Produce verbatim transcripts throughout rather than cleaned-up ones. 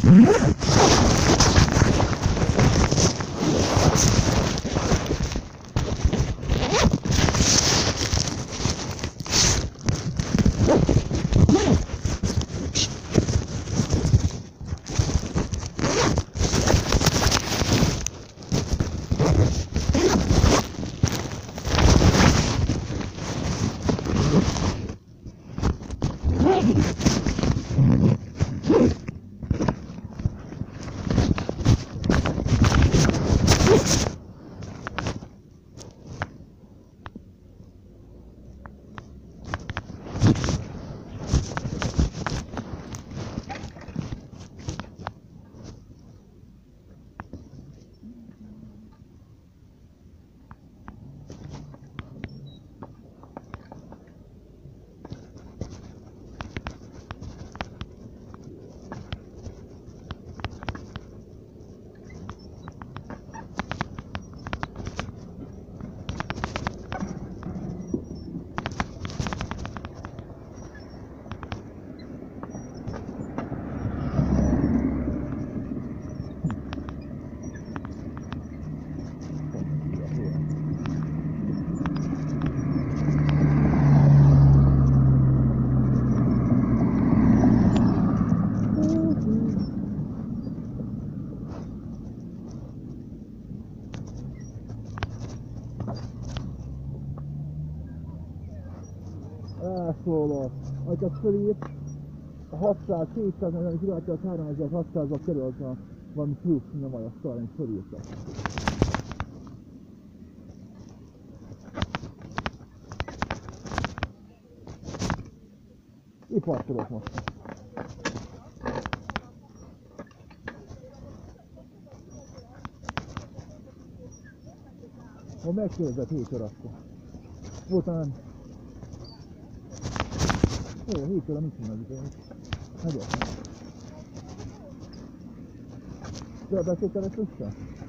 Elszólok, hogy csak fölírt a hatszáz kétszáz, mert kivágja a háromezer-hatszázba kerül az a valami plusz, nem olyan szar, amit fölírtak. Itt parkolok most. Ha megkérdezett hét óra akkor. Voltam Ó, hét óra mit csináljuk én? Megértem. De beszéltem ezt össze?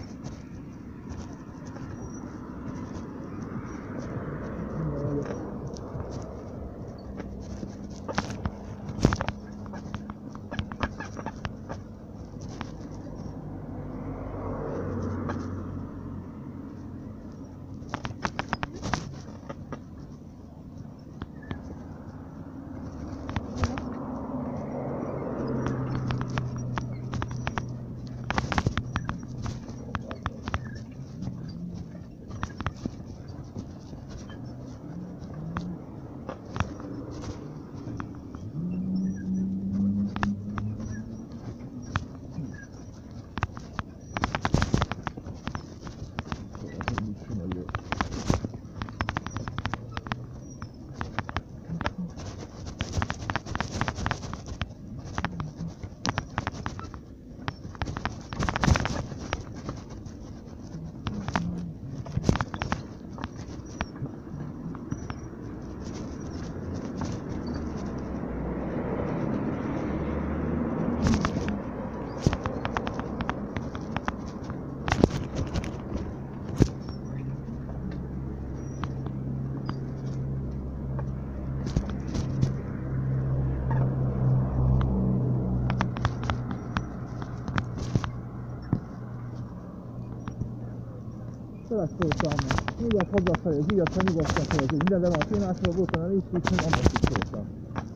Beleszóltam, mindjárt hazafelé, az ügyet, ha nyugodtan fel, hogy mindenben van a kémásról, voltam el is, úgyhogy annak is szóltam.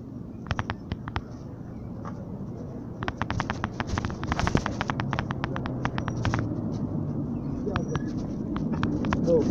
Jó.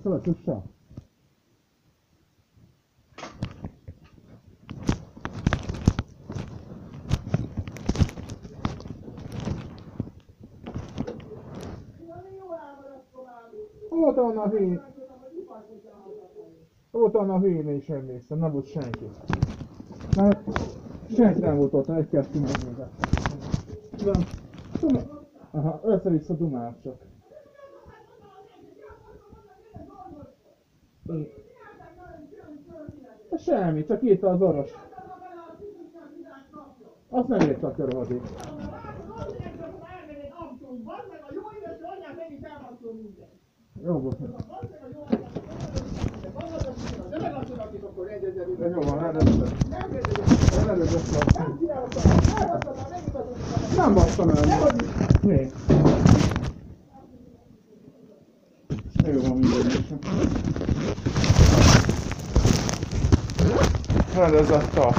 Szabad tudta? Volt onnan a hülyén. Volt onnan a hülyén is emlékszem, nem volt senki. Mert senki nem volt ott, egy-kettő megnézett. Aha, össze-vissza dumál csak. Semmi, csak írta az orvos. Azt nem írta a körhadék. Jó volt. De jó van, rendezett. Rendezett. Nem basztam el. Mi? Jó van, mindegy. Rendezett a.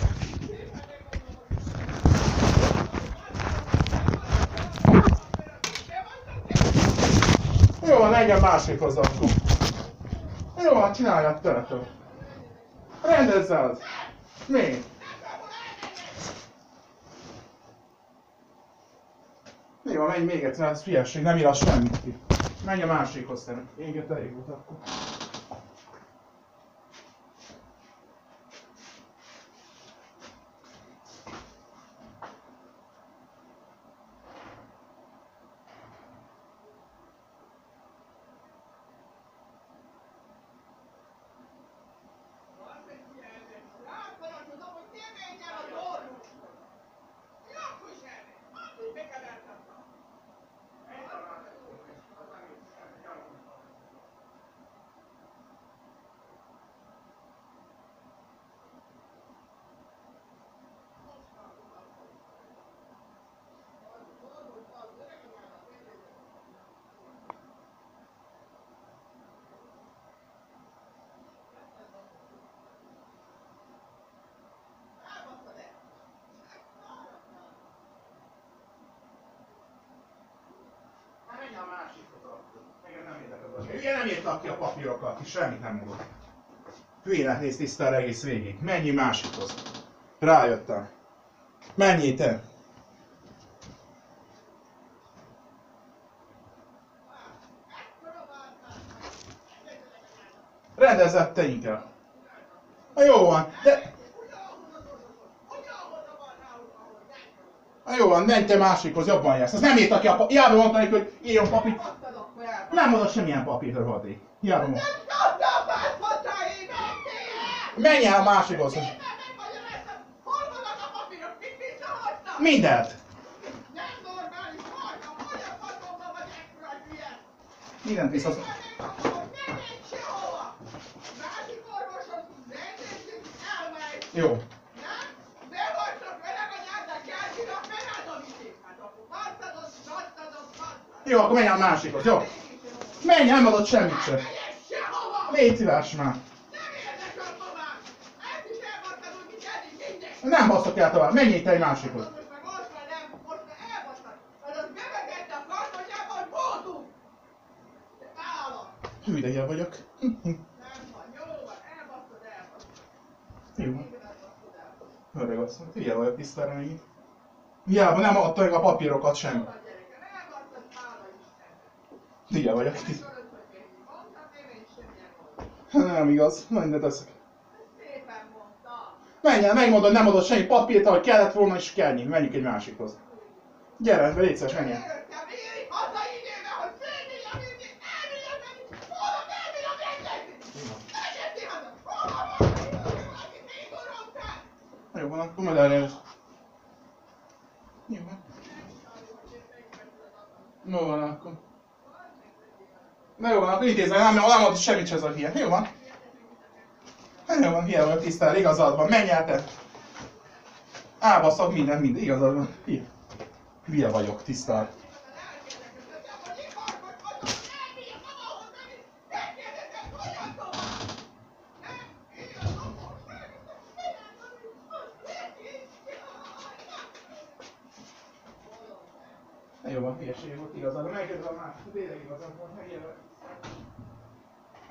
Jó van, menjen másikhoz akkor. Jó van, csináljad töltő. Rendezze az. Mi? Jó van, menj még egyszer, ez hülyeség, nem ír az semmit ki. Menj a másikhoz, te. Éget elég volt akkor. A másikhoz akkor. Engem nem érdekel az. Ugye nem írtak ki a papírokat, és semmit nem mondott. Hülyének néz tisztára egész végig. Menjél másikhoz. Rájöttem. Menjél te. Rendezett te inkább. Na jó van, de... Na jó van, menj te másikhoz, jobban jársz. Az nem írtak ki a papírt. Hiába mondta neki, hogy írjon papírt. Nem mondott semmilyen papírt, hogy hadék. Hiába mondta. Menj el a másikhoz. Mindent. Mindent visz. Jó. Jó, akkor menj a másikhoz, jó? Menj, nem adott semmit sem. Légy szíves már. Nem basztok el tovább, menjél te egy másikhoz. Hű, de ilyen vagyok. Jó. Öreg azt mondja, ilyen vagyok tisztára megint. Hiába nem adta meg a papírokat sem. Ilyen vagyok tisztára. Nem igaz, mindent teszek. Menj el, megmondod, nem adott semmi papírt, ahogy kellett volna, és kell nyíl. Menjünk egy másikhoz. Gyere, légy szíves, menj el. Jó van, akkor majd eljössz. Jó van. Jó van akkor. Na jó van, akkor intézd meg, nem, nem adott semmit se ez a hülye. Jó van. Jó van, hülye vagyok tisztán, igazad van, menj el te. Elbaszok mindent, minden, igazad van. Hülye. Hülye vagyok tisztán. Jó van, hülyeség volt igazad, megkérdezem már, tényleg igazad volt, megjelölt.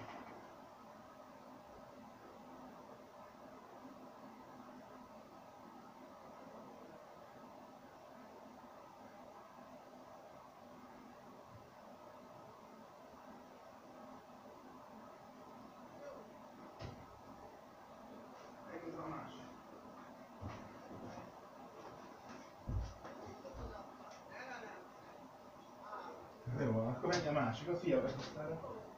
Akkor menj a másikat, figyelj tisztára.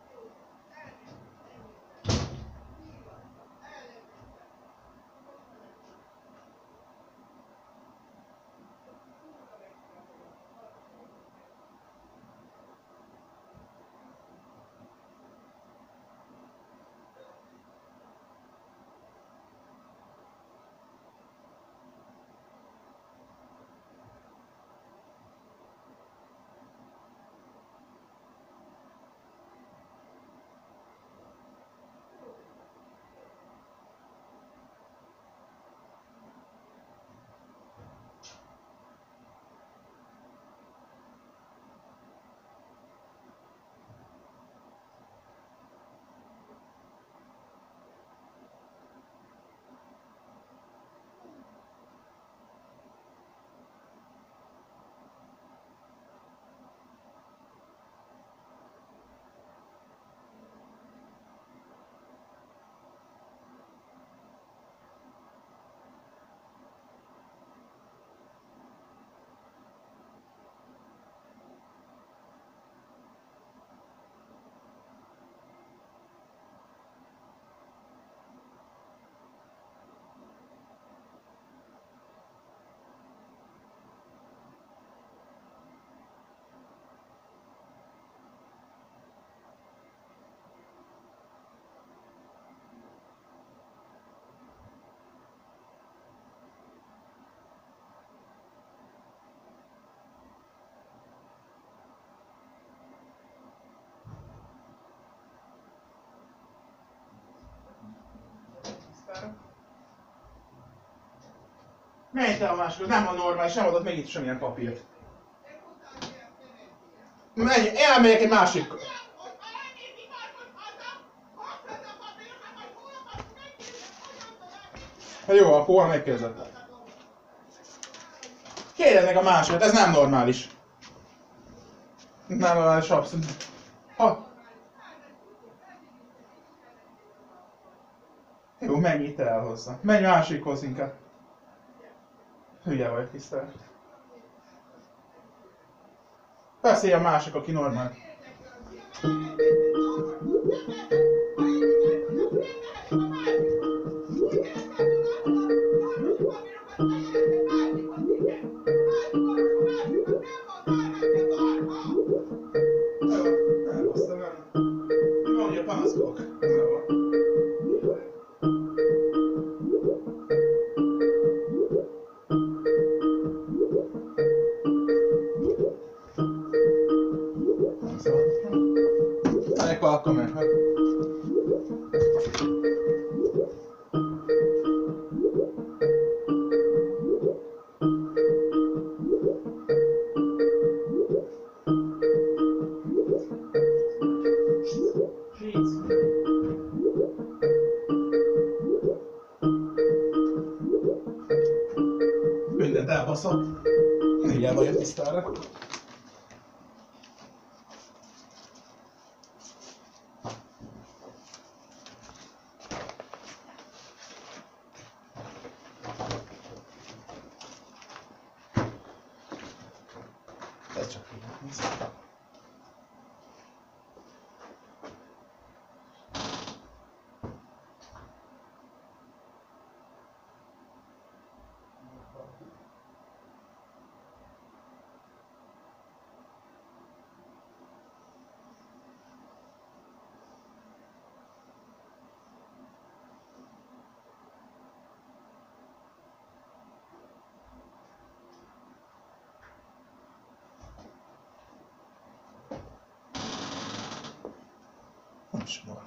Menj te a másikhoz, nem a normális, nem adott még itt semmilyen papírt. Menj, elmegyek egy másik. Jó, akkor hol megkezdett. Kérjed meg a másikat, ez nem normális. Nem normális, abszolút. Ha. Jó, menj itt el hozzá. Menj másikhoz inkább. Hülye vagy, tisztelt. Beszélj a másik, aki normál. Elhoztam el. Mi van, hogy a panaszkolok? Akkor meg. Mindent elbaszom. Hiába jött tisztára. Ez csak így néz. Nem is van.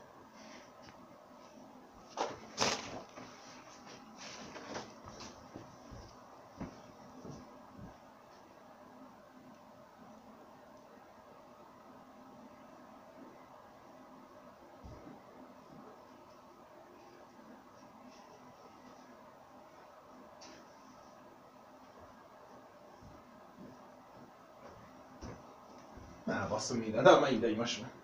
Na, basszom minden, de már ideig most már.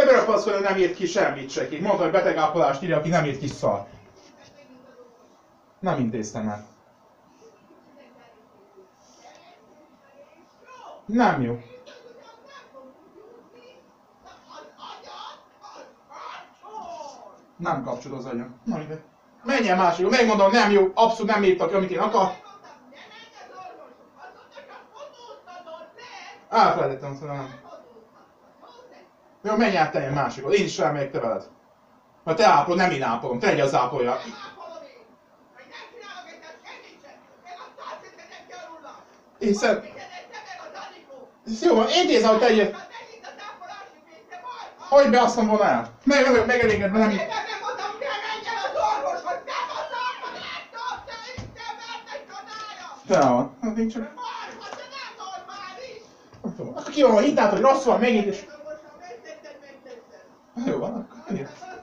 bőrpaszkodni, hogy nem írt ki semmit se ki. Mondta, hogy betegápolást írja, aki nem írt ki szar. Nem intéztem el. Nem jó. Nem kapcsol az anya. Na ide. Menjen másikra, megmondom, nem jó, abszolút nem írtak ki, amit én akar. Elfelejtettem, hogy nem. Jó, menj át te másikra, én is elmegyek te veled. Ha te ápolod, nem én ápolom, te egy az ápolja. Én szem... Jó van, intézem, hogy te egy... Hogy be azt mondom volna el? Meg vagyok megelégedve, nem így... Te van, hát én csak... Akkor ki van a hitát, hogy rossz van megint és... Jó van, akkor ennyi.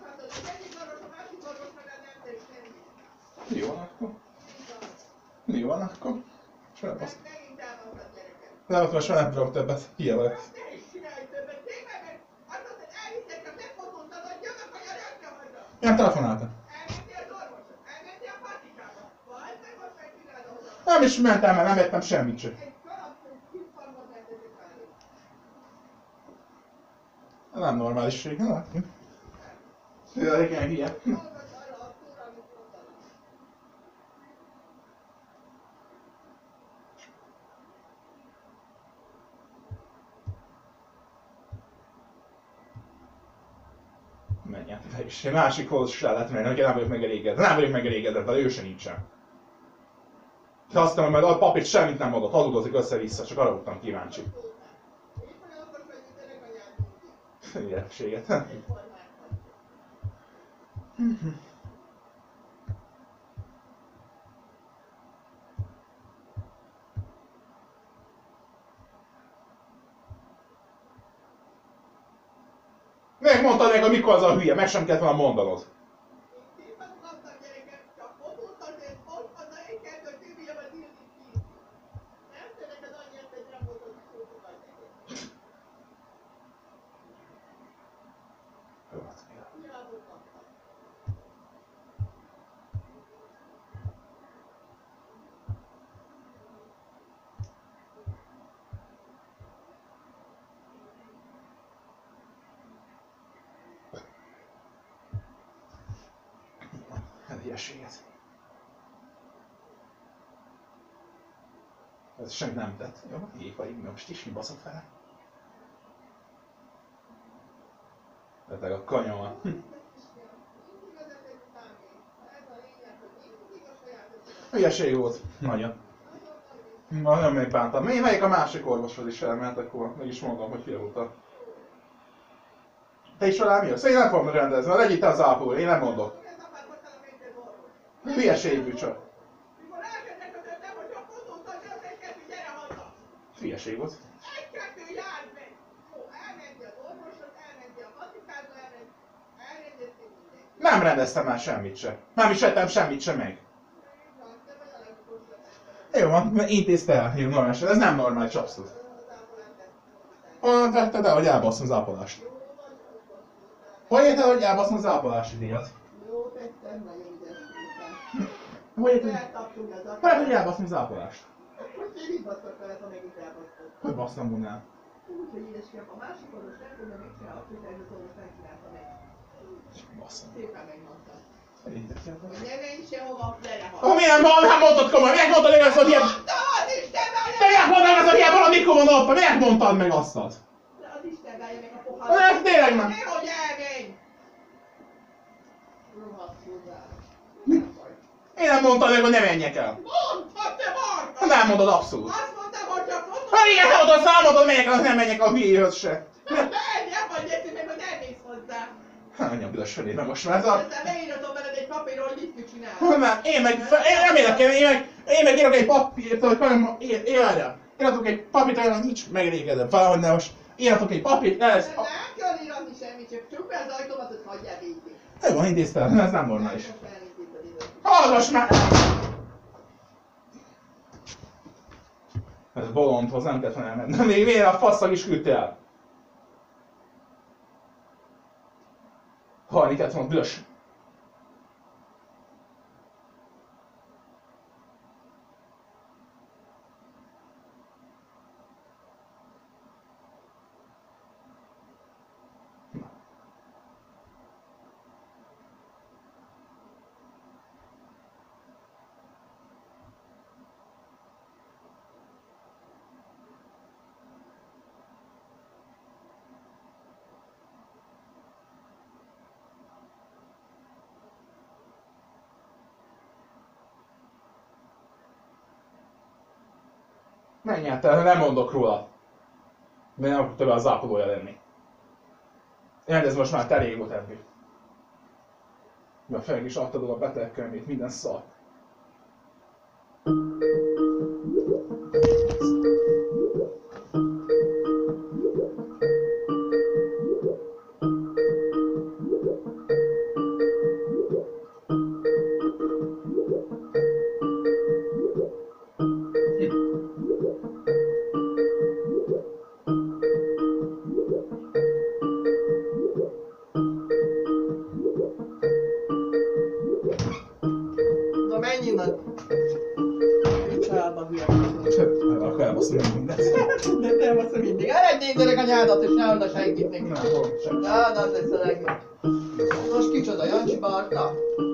Jó van, akkor. Jó van, akkor. Sajnálom azt. Nem, ott most már nem tudok többet. Hiába. Nem telefonáltam. Nem is mentem el, nem ettem semmit sem. Nem normáliség, nem látjuk. Jaj, igen, hülye. Menjen te is. Egy másikhoz se lehet menni, hogy nem vagyok megelégedve. Nem vagyok megelégedve, de ő se nincsen. De azt mondom, hogy a papírt semmit nem adott, hazudozik össze-vissza, csak arra voltam kíváncsi. Gyerekséget. Megmondtad meg, hogy mikor az a hülye, meg sem kellett volna mondanod. Hülyeséget. Ez semmit nem tett. Jó, hülyék vagyunk, most is mi baszok fel. Beteg a kanyoma. Hülyeség volt. Nagyon. Nagyon megbántam. Én megyek a másik orvoshoz is el, mert akkor meg is mondom, hogy hülye voltam. Te is velem jössz? Én nem fogom rendezni, mert legyél te az ápoló, én nem mondok. Hülyeségbű csak. Hülyeség volt. Nem rendeztem már semmit se. Nem is ettem semmit se meg. Jó van, intézte el, jó normálisan. Ez nem normális, abszolút. Honnan vetted el, hogy elbaszom az ápolást? Hogy érted, hogy elbaszom az ápolási díjat? Jó, tettem, nagyon ügyes voltam. Hogy érted? Eltaptunk az apát. Hogy hogy elbaszom az ápolást? Hogy én így basztok veled, ha megint elbasztok. Hogy basztam volna el? Úgy, hogy édeském, a másik orvos nem tudja, mit csinál, azt hiszem, hogy az orvos megcsinálta meg. Basszom. Szépen megmondta. Hogy Hogy ne menj sehova, lerehal. Ha milyen van, nem mondtad komolyan, miért mondtad meg azt, hogy ilyen... Az Isten válja! Te miért mondtad azt, hogy ilyen valami mikor van ott? Miért mondtad meg azt? Az Isten válja meg a pohár. Ez tényleg nem. Nehogy elmenj! Rohadt hozzá. Én nem mondtam meg, hogy ne menjek el. Mondtad, te marka! Nem mondod abszolút. Azt mondtam, hogy csak mondod. Ha igen, te mondod, számodod, megyek el, nem menjek a hülyéhöz se. Menj, nem vagy érti meg, hogy nem mész hozzá. Hát anyám büdös fölé, most már ez a... Aztán leíratom veled egy papíron, hogy mit csinálsz. Hogy már, én meg, én nem érek el, én meg, én meg írok egy papírt, hogy hanem, éljen. Íratok egy papírt, hogy nincs megelégedve, valahogy ne most. Íratok egy papírt, ez... Nem kell írni semmit, csak csukd be az ajtómat, hogy hagyjál végig. Jó van, intéztem, ez nem normális. Most elintézted időt. Hallgass már! Ez bolondhoz nem kellett volna elmenni. Még miért a faszag is küldte el? Halni kellett volna büdös. Menj el, te, nem mondok róla. De nem akarok többé az ápolója lenni. Ez most már te elég volt eddig. Mert fel is adtad a betegkönyvét, minden szar. Akkor elbaszom mindent. De te elbaszom mindig. Eredj nézzenek a nyádat és ne oda senkit neki. Nem, hol sem. Ja, de az lesz a legjobb. Most kicsoda, Jancsi Barta?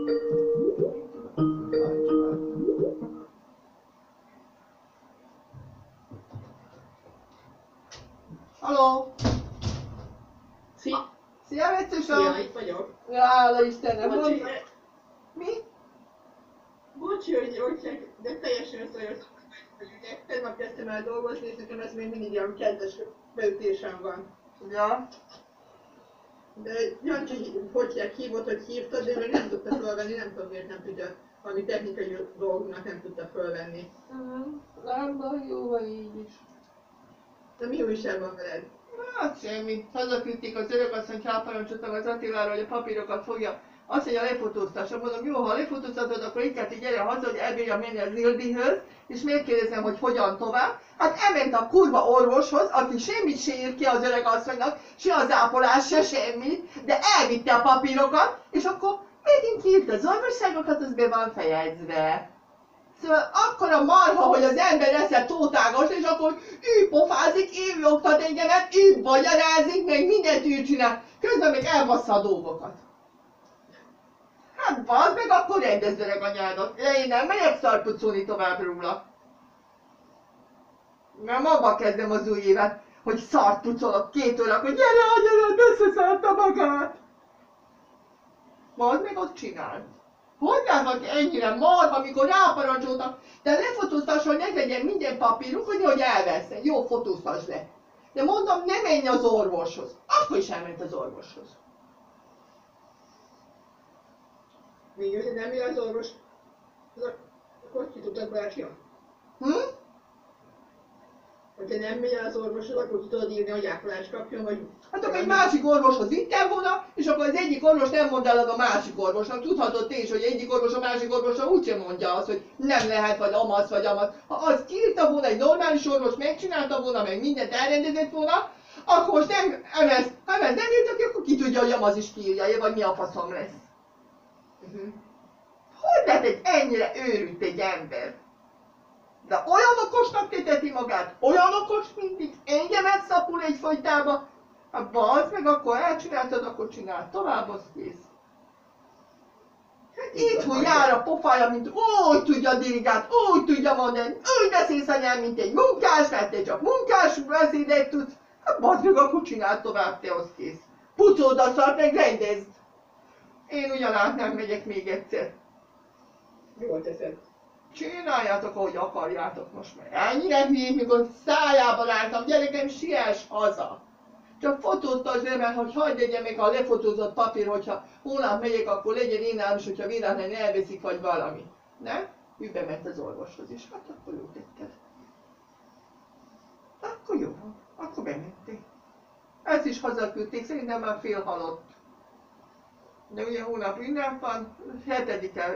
Halló! Szia! Szia, Vecsusa! Szia, itt vagyok. Ja, hála Istennek, Bocsi, mondd! Mi? bocsi, hogy, hogy de teljesen összejött. Tegnap kezdtem el dolgozni, és nekem ez még mindig ilyen kedves beütésem van. Ja. De Jancsi, hogy hívott, hogy hívtad, de ő nem tudta fölvenni, nem tudom miért nem tudja, valami technikai dolgunknak nem tudta fölvenni. Uh-huh. Nem baj, jó van így is. De mi újság van veled? Hát semmi. Hazaküldték az örökasszony, ráparancsoltam az Attilára, hogy a papírokat fogja. Azt mondja, lefotóztassa. Mondom, jó, ha lefotóztatod, akkor inkább gyere haza, hogy elbírja menni az Ildihöz, és megkérdezem, hogy hogyan tovább. Hát elment a kurva orvoshoz, aki semmit se írt ki az öregasszonynak, se az ápolás, se semmi, de elvitte a papírokat, és akkor megint írt az orvosságokat, az be van fejezve. Szóval akkora marha, hogy az ember esze tótágos, és akkor ő pofázik, ő oktat engemet, ő magyarázik, meg mindent ő csinál. Közben meg elbassza a dolgokat. Hát bazd meg, akkor rendezd öreg anyádat. Én nem megyek szarpucolni tovább róla. Nem abba kezdem az új évet, hogy szart pucolok két óra, hogy gyere anyádat, összeszárta magát. Bazd meg ott csináld. Hogy állnak ennyire marha, amikor ráparancsoltak, de lefotóztass, hogy ne legyen minden papíruk, hogy nehogy elveszem. Jó, fotóztass le. De mondom, ne menj az orvoshoz. Akkor is elment az orvoshoz. Még hogy nem jön az orvos, akkor ki tudod bárcsia? Hm? Hogyha nem megy az orvoshoz, akkor ki tudod írni, hogy ápolást kapjon, vagy... Hát akkor egy másik orvoshoz vittem volna, és akkor az egyik orvos nem mond el a másik orvosnak. Tudhatod te is, hogy egyik orvos a másik orvosra úgysem mondja azt, hogy nem lehet, vagy amaz, vagy amaz. Ha azt kiírta volna, egy normális orvos megcsinálta volna, meg mindent elrendezett volna, akkor most nem, emez, ha emez nem írtak ki, akkor ki tudja, hogy amaz is kiírja, vagy mi a faszom lesz. Uh-huh. Hogy lehet egy ennyire őrült egy ember? De olyan okosnak téteti magát, olyan okos, mint itt engemet szapul egyfolytában. Hát bazd meg, akkor elcsináltad, akkor csináld tovább, az kész. Hát itthon jár a pofája, mint úgy tudja dirigát, úgy tudja mondani, úgy beszélsz anyám, mint egy munkás, mert te csak munkás beszédet tudsz. Hát bazd meg, akkor csináld tovább, te az kész. Pucold a szart, meg rendezd. Én ugyanát nem megyek még egyszer. Jól teszed. Csináljátok, ahogy akarjátok most már. Ennyire hülyék, mikor szájában álltam, gyerekem, siess haza. Csak fotóztasd le, mert hogy hagyd legyen még a lefotózott papír, hogyha hónap megyek, akkor legyen én nálam is, hogyha véletlenül elveszik, vagy valami. Nem? Ő bement az orvoshoz is, hát akkor jó tetted. Akkor jó van, akkor bementék. Ezt is hazaküldték, szerintem már fél halott. De ugye hónap ünnep van, hetedike,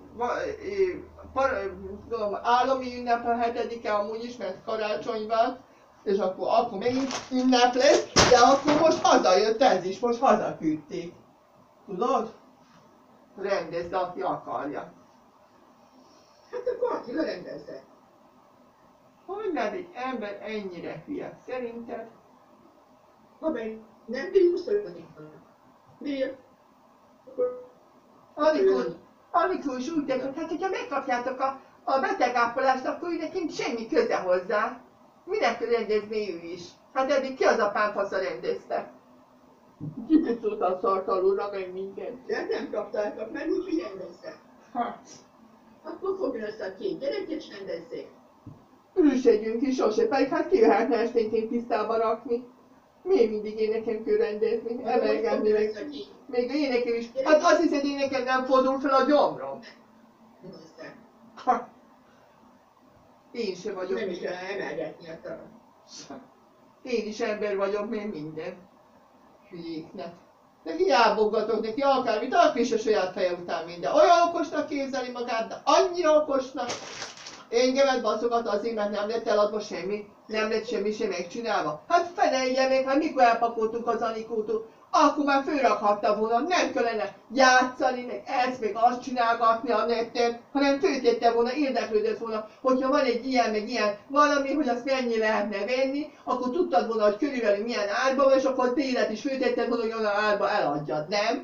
állami ünnep a hetedike amúgy is, mert karácsony van, és akkor, akkor megint ünnep lesz, de akkor most hazajött ez is, most hazaküldték. Tudod? Rendezd, aki akarja. Hát akkor Attila rendezze. Hogy lehet egy ember ennyire hülye? Szerinted? Ha meg nem bír, szólni. Bír. Akkor... Amikor, amikor is úgy tett, hogy hát hogyha megkapjátok a, a betegápolást, akkor ő nekem semmi köze hozzá. Minek rendezni ő is? Hát eddig ki az apám fasza rendezte? Kicsit szólt a szartalóra, meg mindent. De nem kapták, mert úgy, hogy rendezze. Hát, Akkor fogjon össze a két gyerek és rendezzék. ülsegyünk is sose, pedig hát ki lehetne esténként tisztába rakni. Miért mindig én nekem kell rendezni? Emelgetni meg. Még én nekem is. Hát azt hiszed, én nekem nem fordul fel a gyomrom. Nézze. Ha. Én se vagyok. Nem is kell emelgetni a talán. Én is ember vagyok, mint minden. Hülyéknek. De hiábogatok neki akármit, akkor is a saját feje után minden. Olyan okosnak képzeli magát, de annyira okosnak. Engemet baszogat azért, mert nem lett eladva semmi. Nem lett semmi sem megcsinálva. Hát felelje meg, hát mikor elpakoltunk az Anikótól, akkor már fölrakhatta volna, nem kellene játszani, meg ezt, meg azt csinálgatni a neten, hanem föltette volna, érdeklődött volna, hogyha van egy ilyen, meg ilyen valami, hogy azt mennyi lehetne venni, akkor tudtad volna, hogy körülbelül milyen árban van, és akkor télet is föltetted volna, hogy olyan árba eladjad, nem?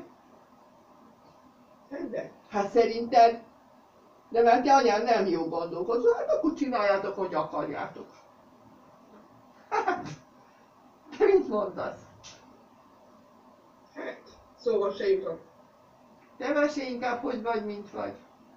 De. Hát szerinted? De mert te anyám nem jó gondolkozol, hát akkor csináljátok, hogy akarjátok. Hát, te mit mondasz? Hát, szóval se jutok. Te mesélj inkább, hogy vagy, mint vagy.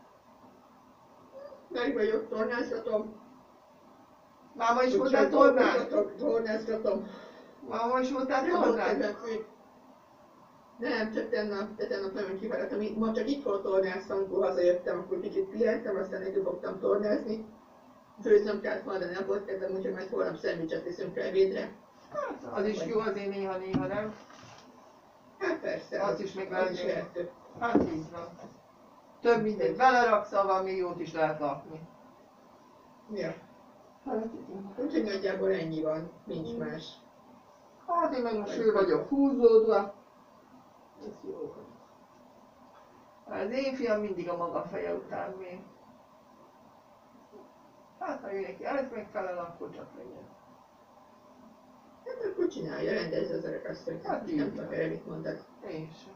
Meg vagyok, tornázgatom. Máma is voltál tornán? Tornázgatom. Máma is voltál Nem volt tornán? kedvem fő. Nem, csak tegnap, de tegnap nagyon kifáradtam. Ma csak itt volt tornáztam, amikor hazajöttem, akkor kicsit pihentem, aztán együtt fogtam tornázni. Főznem kellett volna, de nem volt kedvem, úgyhogy majd holnap szendvicset viszünk el ebédre. Hát, az is jó azért néha-néha, nem? Hát persze, Azt is meg az lehet is néha. lehető. Hát így van. Több mindent beleraksz, avval még jót is lehet lakni. Ja. Hát igen. Úgyhogy nagyjából ennyi van, nincs más. Hát én meg most ő vagyok húzódva. Ez jó. Az én fiam mindig a maga feje után még. Hát ha ő neki ez megfelel, akkor csak legyen. Hát akkor csinálja, rendezze az örökasszonyt. Hát így nem van. tudok erre mit mondani. Én sem.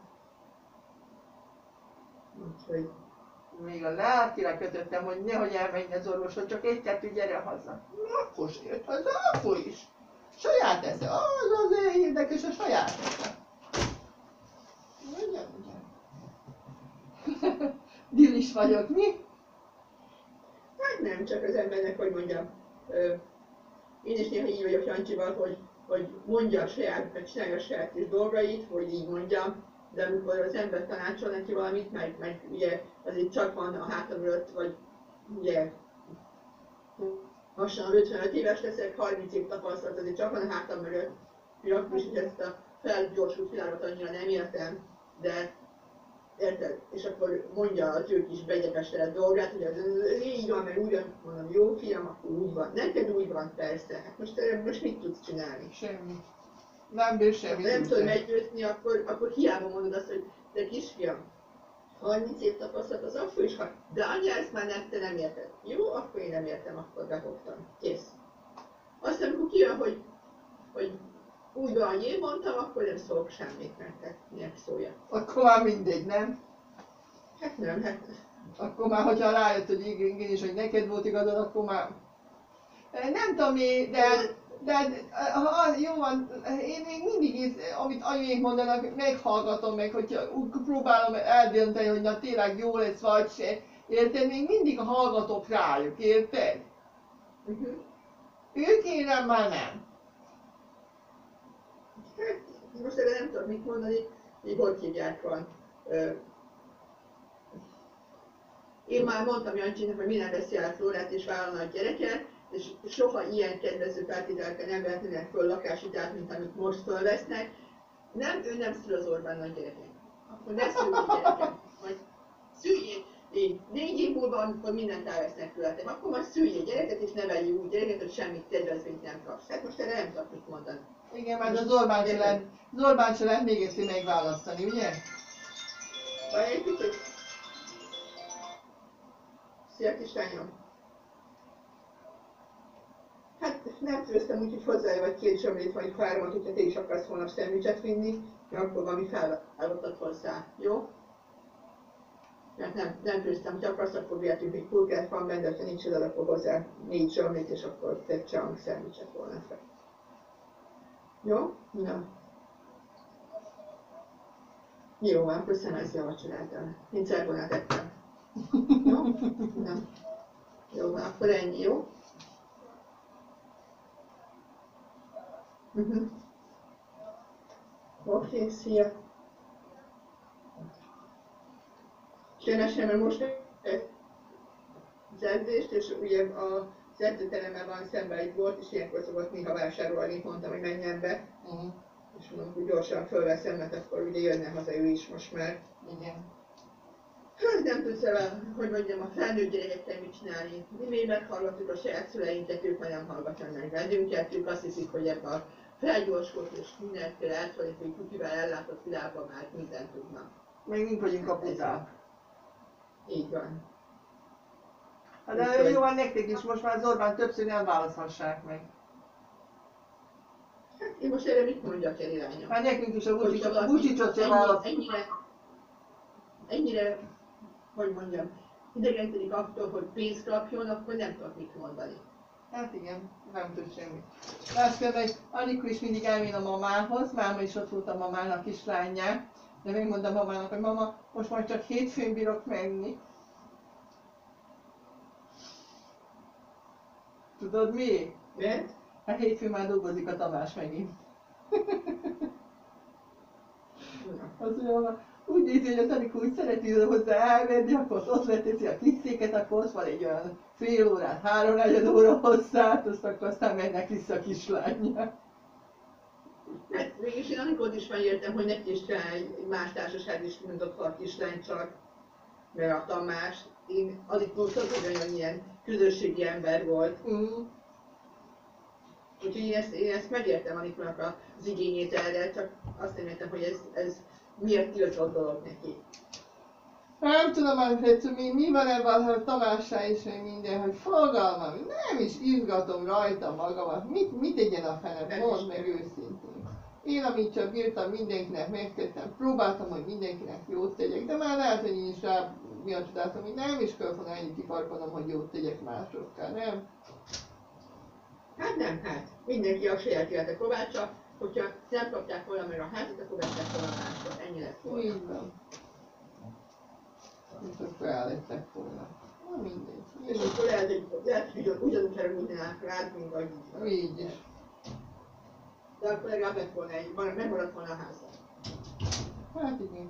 Úgyhogy Még a lelkire kötöttem, hogy nehogy elmenj az orvoshoz, csak egy-kettő gyere haza. Na, akkor se jött haza, akkor is. Saját esze, az azért érdekes a saját esze. Ugyan, ugyan. Dilis vagyok, mi? hát nem csak az embernek, hogy mondjam. Ö, én is néha így vagyok Jancsival, hogy, hogy mondja a saját, vagy csinálja a saját kis dolgait, hogy így mondjam, de amikor az ember tanácsol neki valamit, meg, meg ugye azért csak van a hátam előtt, vagy ugye lassan ötvenöt éves leszek, harminc év tapasztalat, azért csak van a hátam előtt, hogy akkor is, hogy ezt a felgyorsult világot annyira nem értem, de érted? És akkor mondja az ő kis begyepestelett dolgát, hogy ez, ez így van, meg úgy van, mondom, jó fiam, akkor úgy van. Neked úgy van, persze. Hát most, most mit tudsz csinálni? Semmi. Nem bír Ha semmi. nem tudod meggyőzni, akkor, akkor hiába mondod azt, hogy te kisfiam, harminc év tapasztalat az akkor is, ha, de anya ezt már nem, te nem érted. Jó, akkor én nem értem, akkor befogtam. Kész. Aztán amikor kijön, hogy, hogy úgy van, hogy én mondtam, akkor nem szólok semmit nektek, miért szóljak. Akkor már mindegy, nem? Hát nem, hát Akkor már, hogyha rájött, hogy igen, is, hogy neked volt igazad, akkor már... Nem tudom mi, de, de ha, jó van, én még mindig, is, amit anyuék mondanak, meghallgatom meg, hogyha úgy próbálom eldönteni, hogy na tényleg jó lesz vagy se. Érted? Még mindig hallgatok rájuk, érted? uh-huh. Ők én már nem. Hát, most erre nem tudok mit mondani, hogy hogy hívják van. Ö, Én már mondtam Jancsinak, hogy minden veszi át Flórát és vállalna a gyereket, és soha ilyen kedvező feltételekkel nem vehetnének föl lakáshitelt, mint amit most fölvesznek. Nem, ő nem szül az Orbán nagy gyereket. Akkor ne szüljék gyereket. Vagy szüljék így négy év múlva, amikor mindent elvesznek tőletem. Akkor már szüljék gyereket és nevelj úgy gyereket, hogy semmit kedvezményt nem kapsz. Hát most erre nem tudok mit mondani. Igen, mert az Orbán se lehet, az Orbán se lehet még egyszer megválasztani, ugye? Várj egy picit. Szia kislányom. Hát nem főztem, úgyhogy hozzáj vagy két zsömlét vagy háromat, hogyha te is akarsz holnap szendvicset vinni, akkor valami feladatot hozzá, jó? Mert nem, nem főztem, hogyha akarsz, akkor vihetünk egy burgert van benne, de ha nincs oda, akkor hozzá négy zsömlét, és akkor te csak szendvicset volna fel. Jó? Na. Jó, van, akkor szemezzi a vacsorát. Nincs elvonát ettem. Jó? Na. Jó, van, akkor ennyi, jó? Uh-huh. Oké, okay, szia! Sajnálom, mert most az edzést, és ugye az edzőteremmel van szemben egy volt, és ilyenkor szokott néha vásárolni, mondtam, hogy menjen be. Uh-huh. És mondom, hogy gyorsan fölveszem, mert akkor ugye jönne haza ő is most már. Igen. Hát nem tudsz el, hogy mondjam, a felnőtt gyerekekkel mit csinálni. Mi még meghallgatjuk a saját szüleinket, ők már nem hallgatnak meg bennünket, ők azt hiszik, hogy ebben a felgyorsult és mindenféle elszólító kukivel ellátott világban már mindent tudnak. Még mink vagyunk a puták. Így van. Hát de jó van nektek is, most már az Orbán többször nem választhassák meg. Hát én most erre mit mondjak el irányom? Hát nekünk is a Vucicot sem választ. Ennyire, ennyire, hogy mondjam, idegentedik attól, hogy pénzt kapjon, akkor nem tudok mit mondani. Hát igen, nem tud semmit. Máskor meg Anikó is mindig elmény a mamához, máma is ott volt a mamának kislányá, de megmondta a mamának, hogy mama, most majd csak hétfőn bírok menni. Tudod mi? Miért? Hát hétfőn már dolgozik a Tamás megint. Az olyan, úgy nézi, hogy a Anikó úgy szereti hozzá elmenni, akkor ott leteszi a kis széket, akkor ott van egy olyan fél órát, három negyed óra hosszát, azt akkor aztán mennek vissza a kislánya. Hát mégis én amikor is megértem, hogy neki is kell egy más társaság is, mint ott a kislány csak, mert a Tamás, én alig tudtam, hogy olyan ilyen közösségi ember volt. Mm. Úgyhogy én ezt, én ezt megértem Anikónak az igényét erre, csak azt nem értem, hogy ez, ez miért tiltott dolog neki. Nem tudom, hogy mi, mi van ebben a Tamással is, hogy minden, hogy fogalmam, nem is izgatom rajta magamat. Mit, mit tegyen a fene? Mondd meg őszintén. Én, amit csak bírtam, mindenkinek megtettem, próbáltam, hogy mindenkinek jót tegyek, de már lehet, hogy én is rá miatt csodáltam, hogy nem is kell volna ennyit kifarkodnom, hogy jót tegyek másokkal, nem? Hát nem, hát. Mindenki a saját élete kovácsa, hogyha nem kapják volna meg a házat, akkor vettek volna másról. Ennyi lett volna. Így van. Mint hogy fellettek volna. Na mindegy. És akkor lehet, hogy, lehet, hogy ugyanúgy haragudnánk rád, mint ahogy így. Így is. De akkor legalább lett volna egy, megmaradt volna a házat. Hát igen.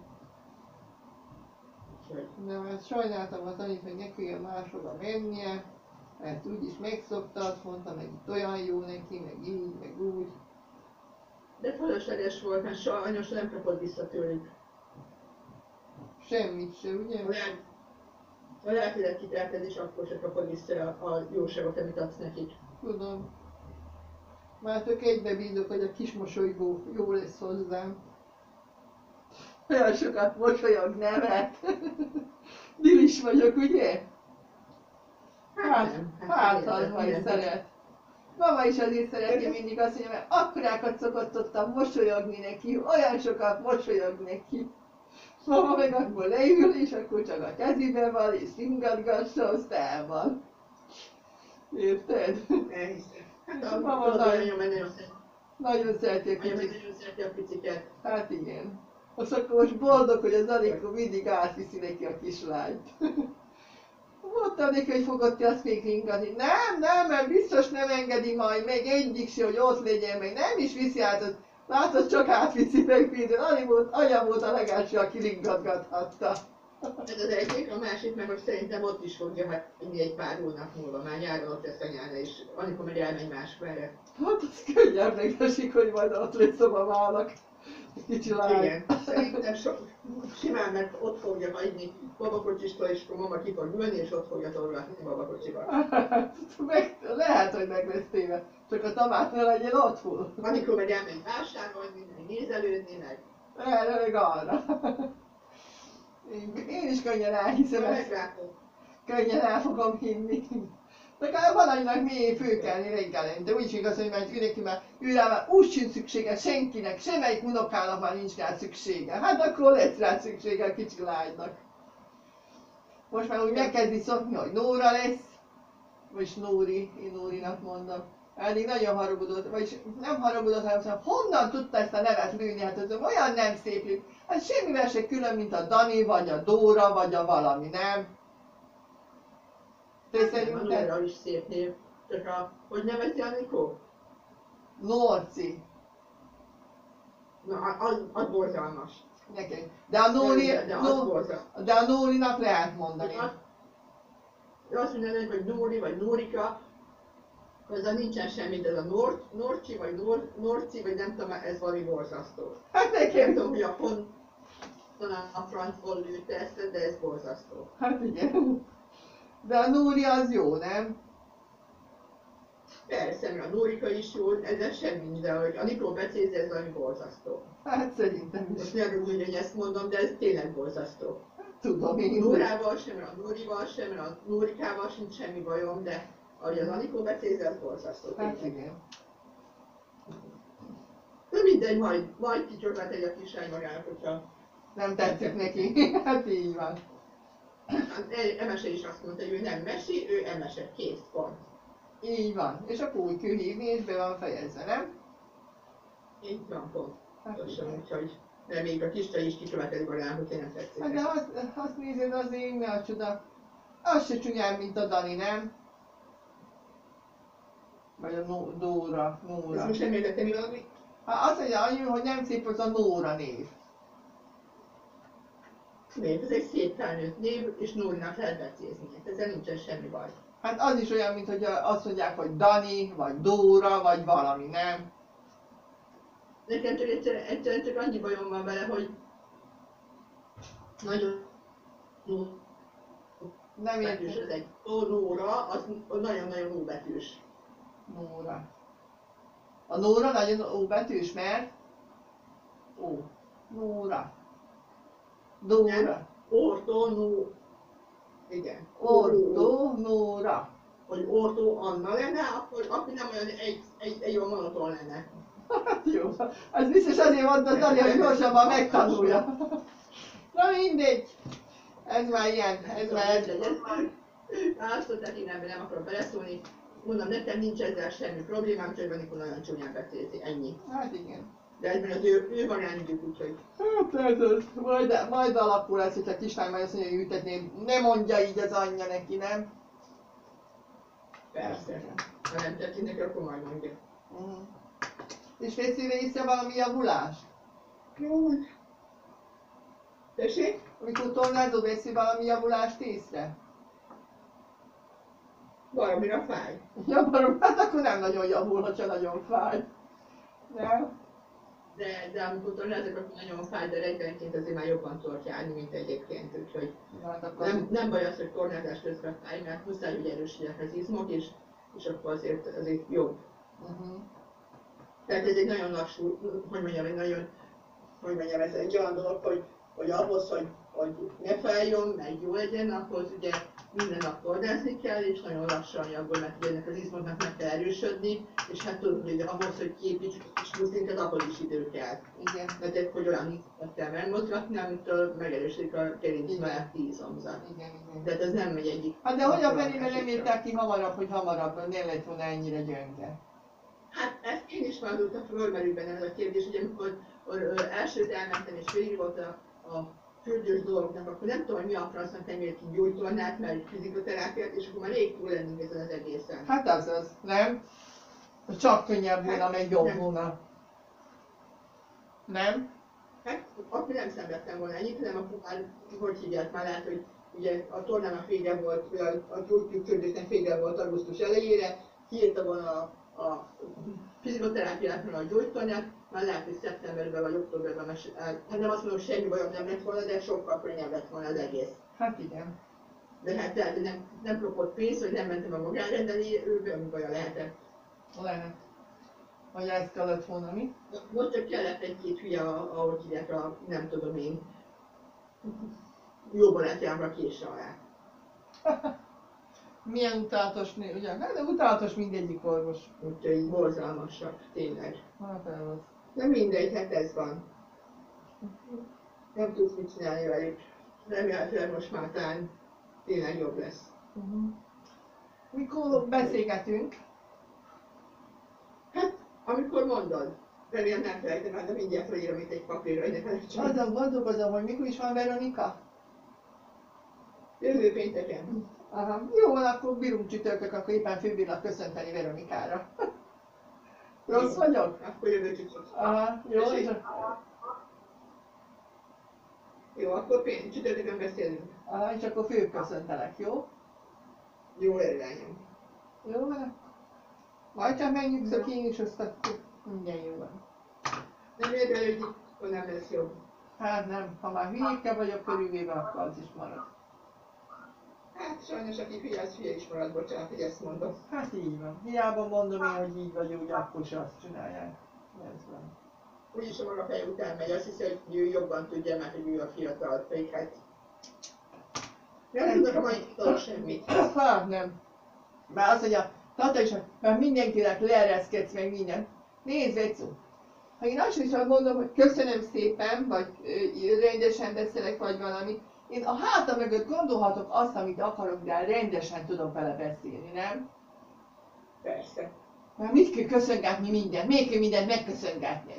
De mert sajnáltam az annyit, hogy neki kell máshova mennie, mert úgyis megszokta, azt mondta, meg itt olyan jó neki, meg így, meg úgy. De fölösleges volt, mert sajnos nem kapott vissza tőlük. Semmit se, ugye? Olyan, a lelkidet kitelted, és akkor se kapod vissza a, a jóságot, amit adsz nekik. Tudom. Már tök egybe bízok, hogy a kis mosolygó jó lesz hozzám. Olyan sokat mosolyog, nevet. Dilis vagyok, ugye? Hát, hát az majd szeret. Mama is azért szereti mindig azt mondja, mert akkorákat szokott ottan mosolyogni neki, olyan sokat mosolyog neki. Mama meg akkor leül, és akkor csak a kezébe van, és ringatgassa, azt el van. Érted? Elhiszem. Hát És a mama mama nagyon, nagyon nagyon szereti. nagyon szereti a Anya meg kicsit. nagyon szereti a piciket. Hát igen. Most akkor most boldog, hogy az Anikó mindig átviszi neki a kislányt. Mondtam neki, hogy fogod te azt még ringatni. Nem, nem, mert biztos nem engedi majd, meg egyik se, hogy ott legyen, meg nem is viszi át, ott, látod, csak átviszi meg minden. Ani volt, anya volt a legelső, aki ringatgathatta. Ez az egyik, a másik meg, hogy szerintem ott is fogja hagyni egy pár hónap múlva, már nyáron ott lesz anyára, és amikor meg elmegy másfelre. Hát az könnyebbnek esik, hogy majd ott lesz szobaválnak. Kicsi lány. Igen, szerintem so, simán meg ott fogja hagyni babakocsistól, és akkor mama ki fog ülni, és ott fogja torgatni babakocsiba. Hát, meg, lehet, hogy meg lesz téve. Csak a Tamás ne legyen otthon. Amikor meg elmegy vásárolni, meg nézelődni, meg... Erre meg arra. Én, én is könnyen elhiszem Majd ezt. meglátom. Könnyen el fogom hinni. Legalább valaminek miért fölkelni reggelén, de úgy igaz, hogy mert mindenki már őrá már úgy sincs szüksége senkinek, semmelyik unokának már nincs rá szüksége. Hát akkor lesz rá szüksége a kicsi lánynak. Most már úgy megkezdi szokni, hogy Nóra lesz, vagyis Nóri, én Nórinak mondom. Eddig nagyon haragudott, vagyis nem haragudott, hanem azt mondom, honnan tudta ezt a nevet lőni, hát ez olyan nem szép. Hát semmivel se külön, mint a Dani, vagy a Dóra, vagy a valami, nem? Te Hát szerinted? Nóra is szép név. Csak a, hogy nevezi Anikó? Norci. Na, az, az borzalmas. Nekem. De a Nóri, De, de az Nó, borzalmas. de a Nórinak lehet mondani. Az, azt mondanánk, hogy Nóri vagy Nórika, azzal nincsen semmi, de ez a Nor, Norcsi vagy Nor, Norci, vagy nem tudom, ez valami borzasztó. Hát Nem nekem. tudom, hogy a pont a francból lőtte ezt, de ez borzasztó. Hát igen. De a Nóri az jó, nem? Persze, mert a Nórika is jó, ezzel semmi nincs, de hogy a Nikó becézi, ez valami borzasztó. Hát szerintem is. Most ne rúgulj, hogy ezt mondom, de ez tényleg borzasztó. Tudom én. Nórával sem, mert a Nórival sem, mert a Nórikával sincs semmi bajom, de ahogy az Anikó becézi, ez borzasztó. Hát tényleg. igen. De mindegy, majd, majd kicsorgat egy a kislány magának, hogyha... Nem tetszik neki. Hát így van. Hát Emese is azt mondta, hogy ő nem mesi, ő Emese, kész, pont. Így van. És akkor úgy kell hívni, és be van fejezve, nem? Így van, pont. Hát, Pontosan, úgyhogy de még a kislány is kiköveteli magának, hogyha nem tetszik. hát de azt, azt nézed azért, mi a csoda. Az se csúnyán, mint a Dani, nem? Vagy a no, Dóra, Nóra. Ez most nem értettem, mi valami? Hát azt mondja anyu, hogy nem szép az a Nóra név. Miért? Ez egy szép felnőtt név, és Nórinak lehet becézni. Ezzel nincsen semmi baj. Hát az is olyan, mint hogy azt mondják, hogy Dani, vagy Dóra, vagy valami, nem? Nekem csak egyszerűen, egyszerűen csak annyi bajom van vele, hogy nagyon Nem betűs, értem. ez egy ó, Nóra, az nagyon-nagyon óbetűs. Nóra. A Nóra nagyon óbetűs, mert? Ó. Nóra. Dóra. Ortó, Nó... Igen. Ortó, Nóra. Hogy Ortó Anna lenne, akkor, akkor nem olyan egy, egy, egy olyan monoton lenne. Hát jó. Ez biztos azért mondta az Dani, hogy gyorsabban megtanulja. Na mindegy. Ez már ilyen, ez már ez. Ez már választották, én ebben nem akarok beleszólni. Mondom, nekem nincs ezzel semmi problémám, csak amikor nagyon csúnyán beszélti, ennyi. Hát igen. De ez az ő, ő van rendjük, úgyhogy Hát ez az. Majd, majd alakul ez, hogyha a kislány majd azt mondja, hogy ültetné. Ne mondja így az anyja neki, nem? persze. Ha nem tetszik neki, akkor majd mondja. Mm. És veszi észre valami javulás? Jó. Tessék? Amikor tornázó veszi valami javulást észre? Valamire fáj. Ja, barom, hát akkor nem nagyon javul, ha nagyon fáj. Nem? De, de amikor tornázok, akkor nagyon fáj, de reggelenként azért már jobban tudok járni, mint egyébként, úgyhogy Hát akkor nem, nem baj az, hogy tornázás közben fáj, mert muszáj, hogy erősítek az izmok, és, és akkor azért, azért jobb. Uh-huh. Tehát ez egy nagyon lassú, hogy mondjam, egy nagyon, hogy mondjam, ez egy olyan dolog, hogy, hogy ahhoz, hogy, hogy ne fájjon, meg jó legyen, ahhoz ugye minden nap tornázni kell, és nagyon lassan javul, mert ugye ennek az izmoknak meg kell erősödni, és hát tudod, hogy ahhoz, hogy kiépítsük a kis muszlinket, ahhoz is idő kell. Igen. Tehát hogy olyan izmokat kell megmozgatni, amitől megerősödik a gerinc melletti izomzat. Igen, igen. Tehát ez nem megy egyik. Hát de hogy a napról fenében nem másikra. írták ki hamarabb, hogy hamarabb nem lett volna ennyire gyönge? Hát ezt én is már tudtam, fölmerül bennem ez a kérdés, hogy amikor elsőt elmentem és végig volt a, a fürdős dolgoknak, akkor nem tudom, hogy mi a francnak nem ért ki gyógytornát, mert fizikoterápiát, és akkor már rég túl lennénk ezen az egészen. Hát az az, nem? Csak könnyebb volna, meg jobb Nem. volna. Nem? Hát akkor nem szenvedtem volna ennyit, hanem akkor már, hogy hívják, már lehet, hogy ugye a tornának vége volt, vagy a, a gyógyfürdősnek vége volt augusztus elejére, kiírta volna a, a fizikoterápiákról a gyógytornát, már lehet, hogy szeptemberben vagy októberben, mes, hát nem azt mondom, hogy semmi bajom nem lett volna, de sokkal könnyebb lett volna az egész. Hát igen. De hát lehet, hogy nem, nem kapott pénzt, hogy nem mentem a magánrendelőbe, ami baja lehetett. Lehet. Vagy ezt kellett volna, mi? Most csak kellett egy-két hülye, ahogy hívják a, nem tudom én, jó barátjámra késse alá. Milyen utálatos nő, ugye? Hát de utálatos mindegyik orvos. Úgyhogy borzalmasak, tényleg. Hát ez az. De mindegy, hát ez van. Nem tudsz mit csinálni velük. Remélhetőleg most már talán tényleg jobb lesz. Uh-huh. Mikor beszélgetünk? Hát, amikor mondod. Remélem nem felejtem el, de mindjárt felírom itt egy papírra, hogy ne felejtsem. Azon gondolkozom, hogy mikor is van Veronika? Jövő pénteken. Aha. Jó van, akkor bírunk csütörtök, akkor éppen főbírnak köszönteni Veronikára. Rossz vagyok? Akkor jövő csütörtök. Aha, jó. Tessék? Jó, akkor pént, csütörtökön beszélünk. Aha, és akkor főbb köszöntelek, jó? Jó irányom. Jó van? Majd csak megnyugszok én is, azt akkor minden jó van. Nem érdelődik, akkor nem lesz jobb. Hát nem, ha már hülyékkel vagyok körülvéve, akkor az is marad. Hát sajnos aki hülye, az hülye is marad, bocsánat, hogy ezt mondom. Hát így van. Hiába mondom én, hogy így vagy úgy, akkor se azt csinálják. Ez van. Úgyis a maga fej után megy, azt hiszi, hogy ő jobban tudja, mert hogy ő a fiatal, pedig hát... Nem tudnak a mai fiatal semmit. Hát nem. Mert azt mondja, tata is, mert mindenkinek leereszkedsz meg minden. Nézd, Vecu! Ha én azt is mondom, hogy köszönöm szépen, vagy ö, rendesen beszélek, vagy valami, én a háta mögött gondolhatok azt, amit akarok, de rendesen tudok vele beszélni, nem? Persze. Mert mit kell köszöngetni mindent? Miért kell mindent megköszöngetni?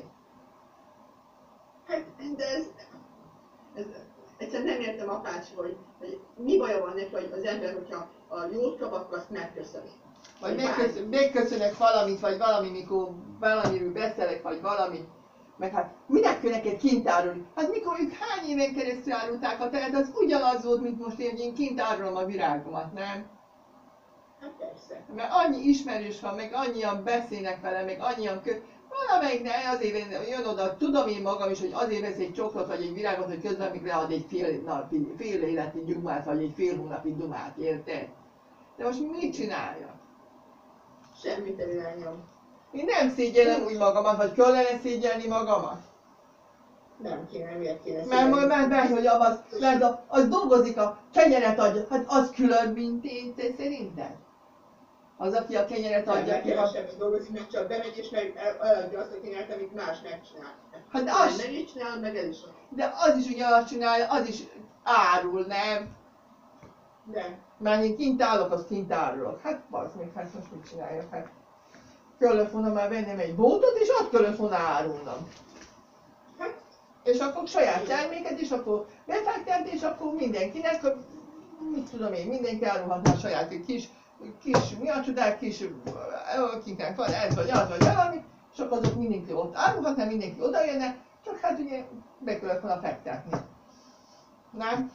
Hát, de ez... ez egyszerűen nem értem apács, hogy, hogy mi baja van neki, hogy az ember, hogyha a jót kap, akkor azt megköszöni. Vagy megköszön, megköszönök valamit, vagy valami, mikor valamiről beszélek, vagy valami. Meg hát minek kell neked kint árulni? Hát mikor ők hány éven keresztül árulták a tejet, az ugyanaz volt, mint most én, hogy én kint árulom a virágomat, nem? Hát persze. Mert annyi ismerős van, meg annyian beszélnek vele, meg annyian kö... Valamelyik ne, azért jön oda, tudom én magam is, hogy azért vesz egy csokrot, vagy egy virágot, hogy közben még lead egy fél, napi, fél életi dumát, vagy egy fél hónapi dumát, érted? De most mit csinálja? Semmit elirányom. Én nem szégyellem úgy magamat, vagy kellene szégyelni magamat? Nem kéne, miért kéne Mert majd már megy, hogy az, mert az, az dolgozik, a kenyeret adja, hát az külön, mint én, te szerinted? Az, aki a kenyeret adja Nem, ki, nekem az... semmi dolgozik, meg csak bemegy és meg eladja azt a kenyeret, amit más megcsinál. Hát Az... az, Meg is csinálom, meg el is. de az is ugyanazt csinálja, az is árul, nem? De. Mert én kint állok, az kint árulok. Hát bazd még, hát most mit csináljak? Hát kellett volna már vennem egy bótot, és ott kellett volna árulnom. Hát, És akkor saját terméket, és akkor befektet, és akkor mindenkinek, mit tudom én, mindenki árulhatná a saját kis, kis, mi a csodák, kis, akinknek van ez vagy az vagy valami, és akkor azok mindenki ott árulhatná, mindenki oda jönne, csak hát ugye be kellett volna fektetni. Nem?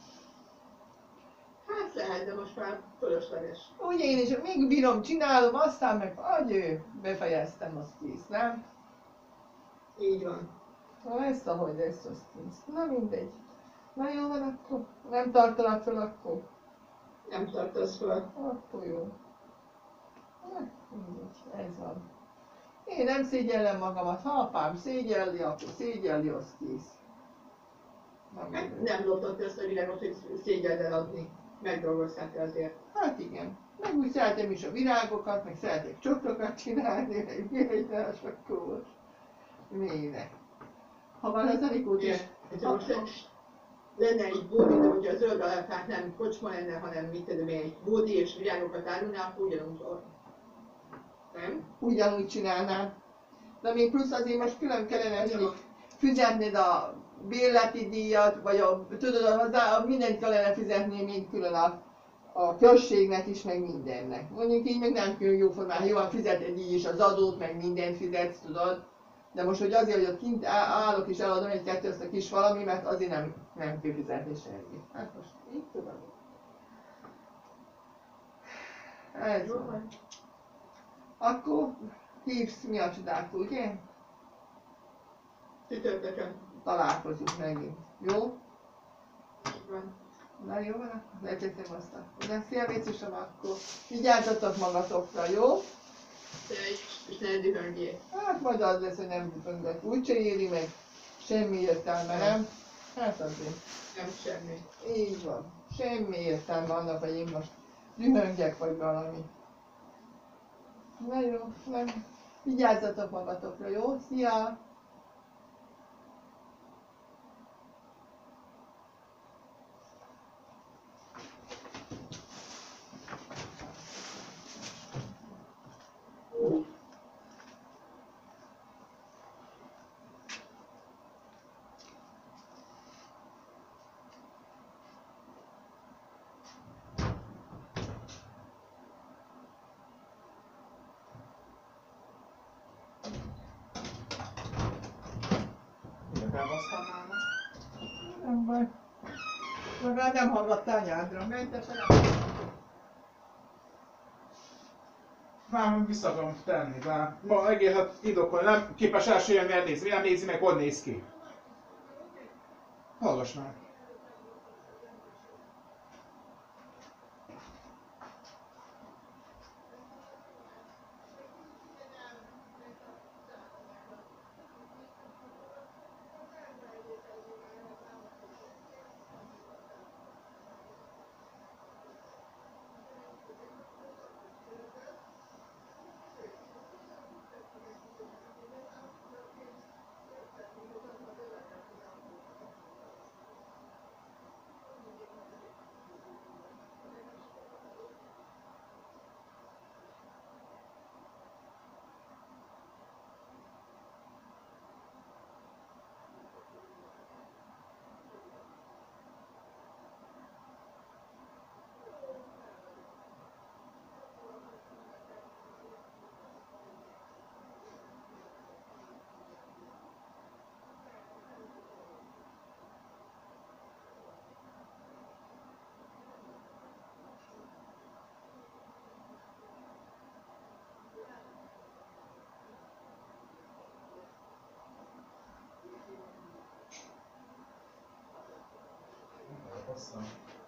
hát lehet, de most már fölösleges. Ugye én is még bírom, csinálom, aztán meg agyő, befejeztem, az kész, nem? Így van. Na ezt ahogy lesz, az kész. Na mindegy. Na jó van akkor? Nem tartanak fel akkor? Nem tartasz fel. Akkor jó. Na, mindegy, ez van. Én nem szégyellem magamat, ha apám szégyelli, akkor szégyelli, az kész. Na Hát mindegy. nem loptad ezt a világot, hogy szégyeld eladni. Megdolgoztál te azért. Hát igen. Meg úgy szeretem is a virágokat, meg szeretek csokrokat csinálni, meg virágzásokkor. Minek? Ha már az Anikót is... Igen. Ha most lenne egy bódi, de hogyha a zöld alapát nem kocsma lenne, hanem mit tudom én, egy bódi és virágokat árulná, akkor ugyanúgy ott. Nem? Ugyanúgy csinálnám. De még plusz azért most külön kellene mindig fizetned a bérleti díjat, vagy a, tudod, hozzá, mindent kellene fizetni még külön a, a községnek is, meg mindennek. Mondjuk így meg nem külön jóformán, jó, fizeted így is az adót, meg mindent fizetsz, tudod. De most, hogy azért, hogy ott kint állok és eladom egy-kettő azt a kis valami, mert azért nem, nem kell fizetni semmi. Hát most így tudom. Ez van. Akkor hívsz mi a csodák, ugye? Csütörtökön. Találkozunk megint. Jó? Így van. Na jó van, akkor leteszem azt a... De szia Vécusom, akkor vigyázzatok magatokra, jó? Te is, és ne dühöngjél. Hát majd az lesz, hogy nem dühöngök. Úgyse éri meg. Semmi értelme, nem? Hát azért. Nem semmi. Így van. Semmi értelme annak, hogy én most dühöngyek vagy valami. Na jó, nem. Vigyázzatok magatokra, jó? Szia! Nem baj. Legalább nem hallgatta anyádra. Mentes Már vissza akarom tenni, már ma egész hát indokol, nem képes elsőjönni elnézni, nem nézi meg, hogy néz ki. Hallgass már. Köszönöm.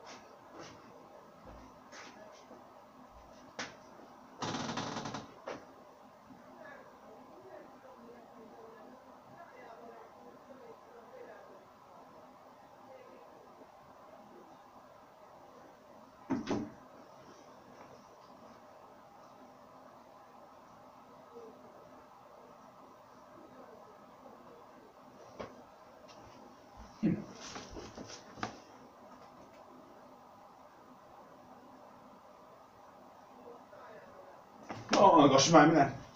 Hallgass már, mi ne?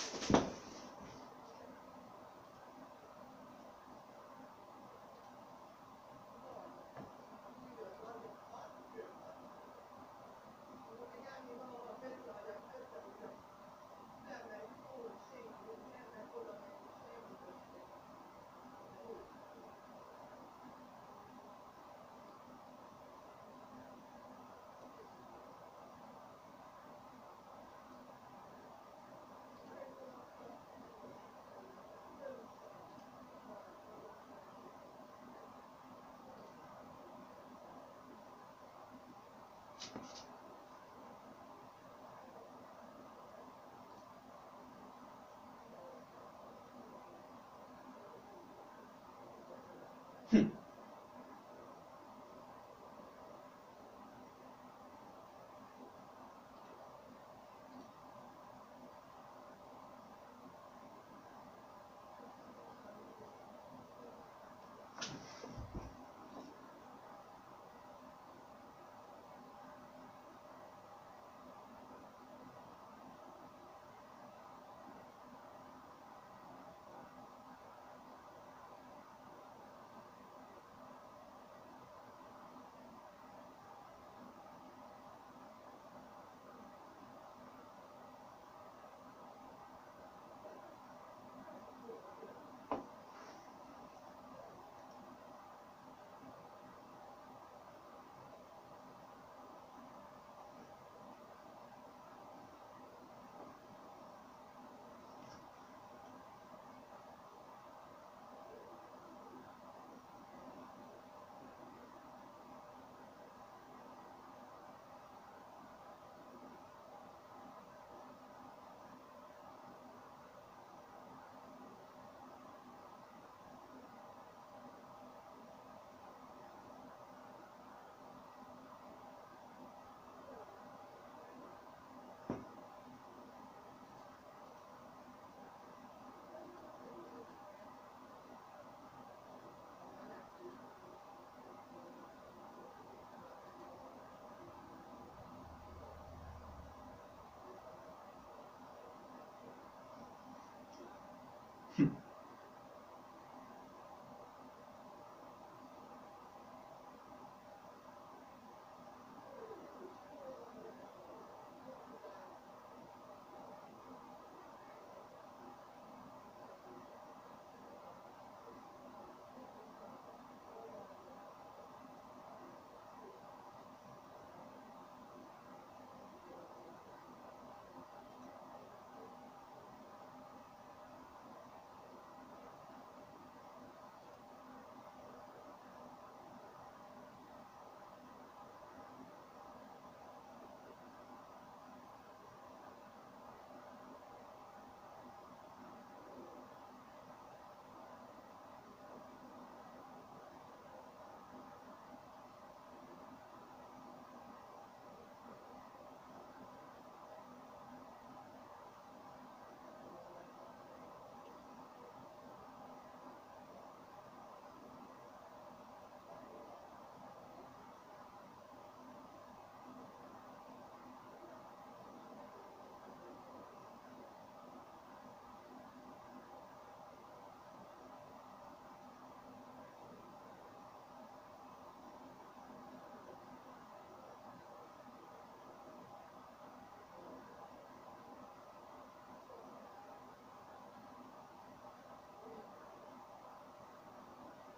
Hm.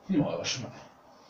Jó, olvasom meg.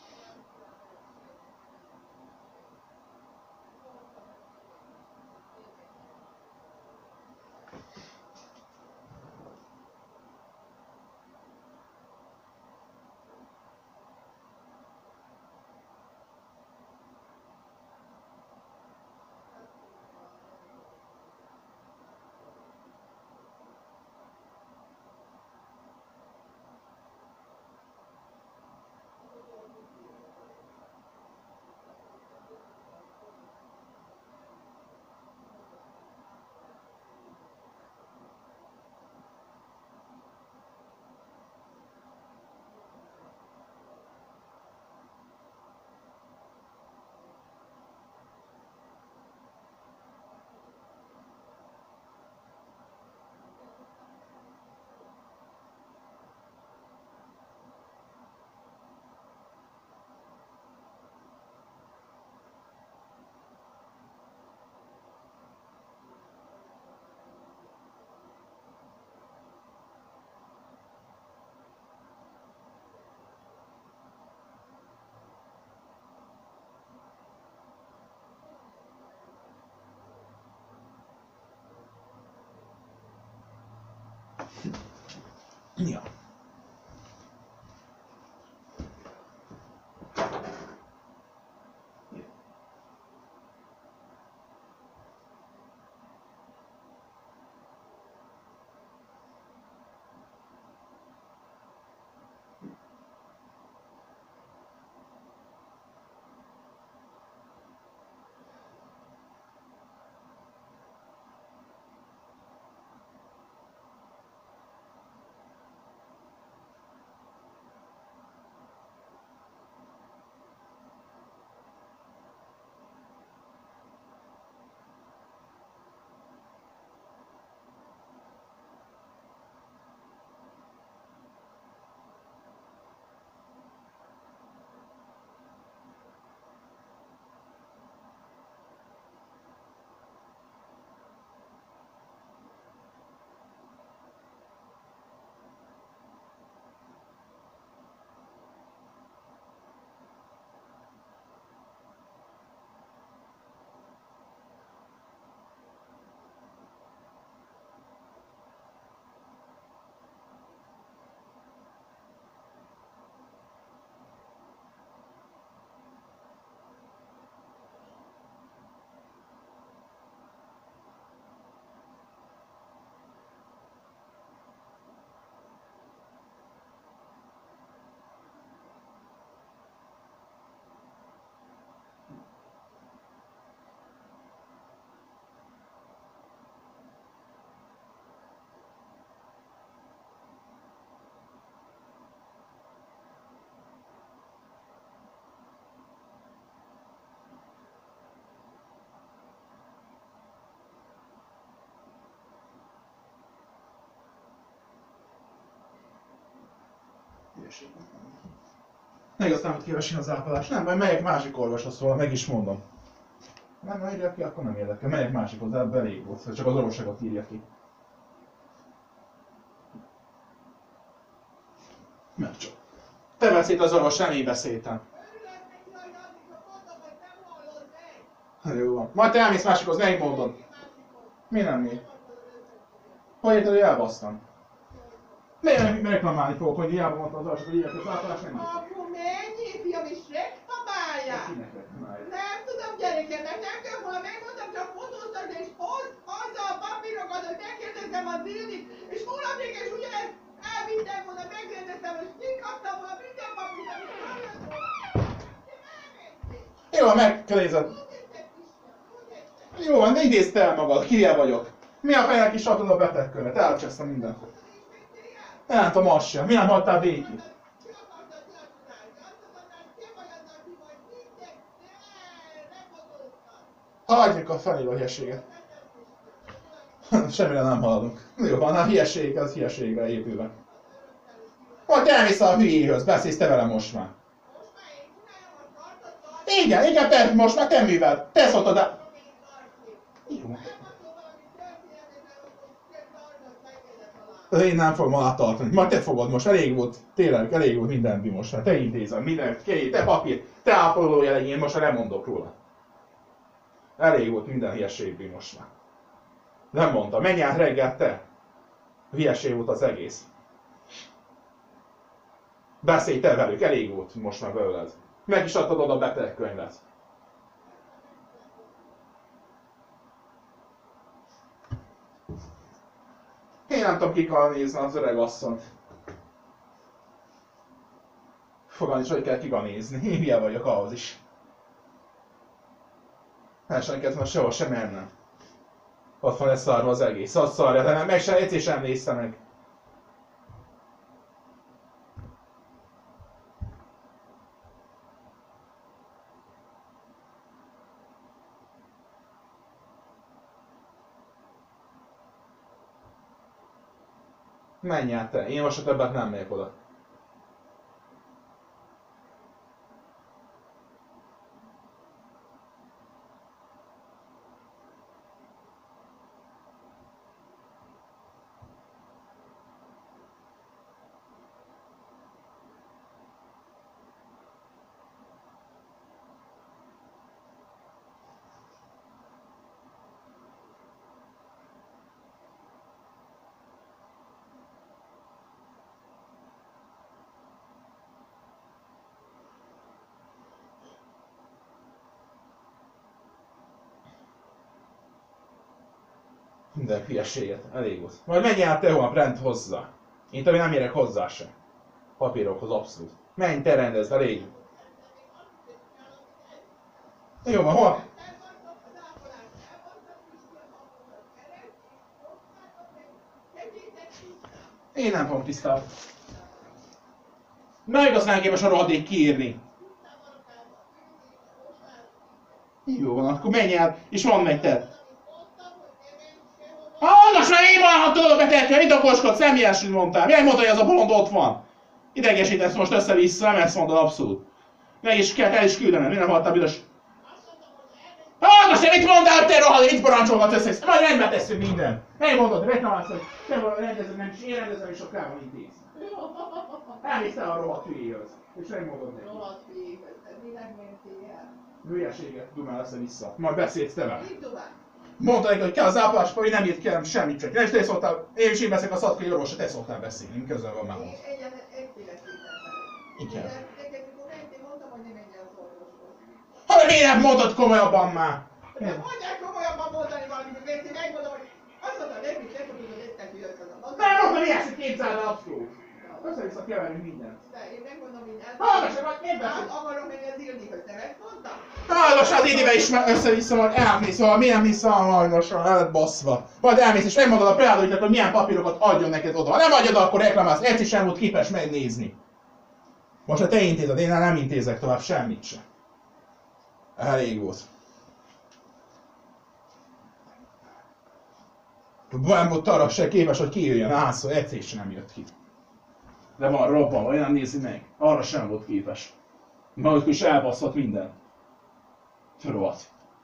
Ja. Meg aztán, hogy kívesni az ápolás. Nem, majd megyek másik orvoshoz, szóval meg is mondom. Nem írja ki, akkor nem érdekel. Megyek másikhoz, de elég volt. Csak az orvoságot írja ki. Mert csak. Te beszélt az orvos, nem én beszéltem. Jó van. Majd te elmész másikhoz, megmondod. Mi nem mi? Hogy érted, hogy elbasztam? Miért nem reklamálni fogok, hogy hiába mondta az alsók, hogy ilyet az ápolás nem így? Apu, mennyi, fiam, is reklamálják? Kinek reklamálják? Nem tudom, gyerekemnek, nem kell volna, megmondtam, csak fotóztad, és hozd haza a papírokat, hogy megkérdeztem a Zildit, és hónapig is ugyanezt elvittem volna, megkérdeztem, és kikaptam volna minden papírt, amit rájött volna. Jó, megkérdezed. Jó van, de idézd el magad, kirje vagyok. Mi a fejnek is adod a betegkövet? Elcsesztem mindent. Nem tudom, azt sem. Mi nem hagytál végig? Hagyjuk a felébe a hülyeséget. Semmire nem haladunk. Jó van, a hülyeség az hülyeségre épülve. Majd elmész a hülyéhöz, beszélsz te velem most már. Igen, igen, te most már te műveld. Te szóltad el. Jó. Én nem fogom alá tartani. Majd te fogod most, elég volt, tényleg elég volt mindent most már. Te intézem, mindent, te papír, te ápolója legyen, én most már nem mondok róla. Elég volt minden hülyeségből most már. Nem mondta, menj át reggel te. Hülyeség volt az egész. Beszélj te velük, elég volt most már belőled. Meg is adtad oda a betegkönyvet. Én nem tudom, ki kell nézni az öreg asszonyt. Fogalmi is, hogy kell ki nézni. Én hülye vagyok ahhoz is. Másnak kezdve sehol sem mennem. Ott van leszarva az egész. Azt szarja, de nem, meg sem egyszer sem nézte meg. Menj át te, én most a többet nem megyek oda. Minden hülyeséget, elég volt. Majd menj át te holnap rend hozzá. Én tudom, nem érek hozzá sem. Papírokhoz abszolút. Menj te rendezd, elég. Jó van, hol? Én nem fogom tisztában. Meg az nem képes a rohadék kiírni. Jó van, akkor menj el, és mondd meg te. Hallgass meg, én van, ha tudod betehetni, mit okoskodsz, nem ilyesmit mondtál. Miért mondta, hogy az a bolond ott van? Idegesítesz most össze-vissza, nem ezt mondod abszolút. Meg is kell, el is küldenem, én nem hallottam büdös. Hallgass meg, mit mondtál, te rohadék, mit parancsolgat össze, majd rendbe tesszük minden. Én mondod, reklamálsz, hogy te valami rendezem, nem is én rendezem, és a kával intéz. Elmész te a rohadt hülyéhöz. És nem mondod neki. Rohadt hülyéhez, minek mentél el? Hülyeséget dumál össze-vissza. Majd beszélsz te vele. Mit dumál? Mondta neki, hogy kell az ápolás, hogy nem írt kérem semmit csak. Nem is te szóltál, én is én beszélek a szatkai orvosra, te szóltál beszélni, közben van már most. Egyen egyféleképpen felé. Igen. Neked mikor mentél, mondtam, hogy nem menj el az orvoshoz. Hanem miért nem mondod komolyabban már? De mondják komolyabban mondani valamit, hogy én megmondom, hogy azt mondtam neki, hogy te tudod, hogy ezt neki jössz az. Nem mondtam ilyesmit, képzeld el abszolút. Össze-vissza keverünk mindent. De én megmondom mindent. Hallgass, vagy miért beszélsz? Nem akarom menni az Ildihoz, nem ezt mondtam? Hallgass, az Ildibe is már össze-vissza majd elmész, szóval milyen vissza hajnosan, el baszva. Majd elmész és megmondod a preádóitnak, hogy milyen papírokat adjon neked oda. Ha nem adjad, akkor reklamálsz, egyszer sem volt képes megnézni. Most ha te intézed, én nem intézek tovább semmit sem. Elég volt. Nem volt arra se képes, hogy kijöjjön házszor, egyszer sem nem jött ki. De van robban, vagy nem nézi meg. Arra sem volt képes. Magad is elbasztott minden. Rohadt.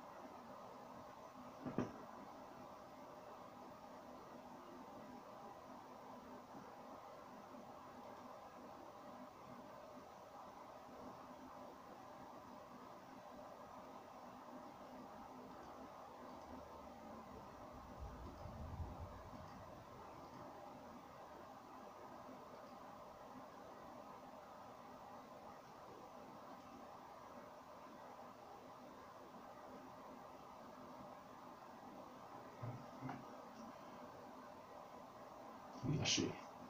Hülyeség.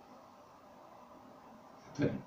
Tényleg.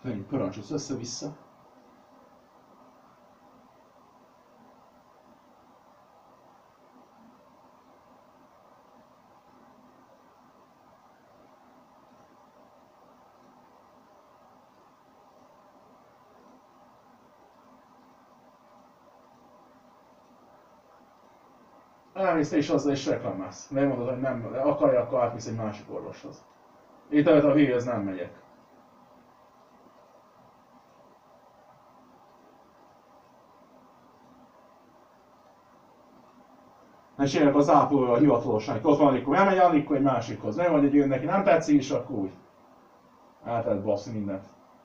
Menjünk parancsolsz össze-vissza. Elmész te is azzal és reklamálsz. Megmondod, hogy nem akarja, akkor átmész egy másik orvoshoz. Itt előtt a hülyéhez nem megyek. Ne csinálják az ápolóval a hivatalosan, ott van Anikó, elmegy Anikó egy másikhoz. Nem vagy egy jön neki, nem tetszik is, akkor úgy. Át lehet basszni mindent.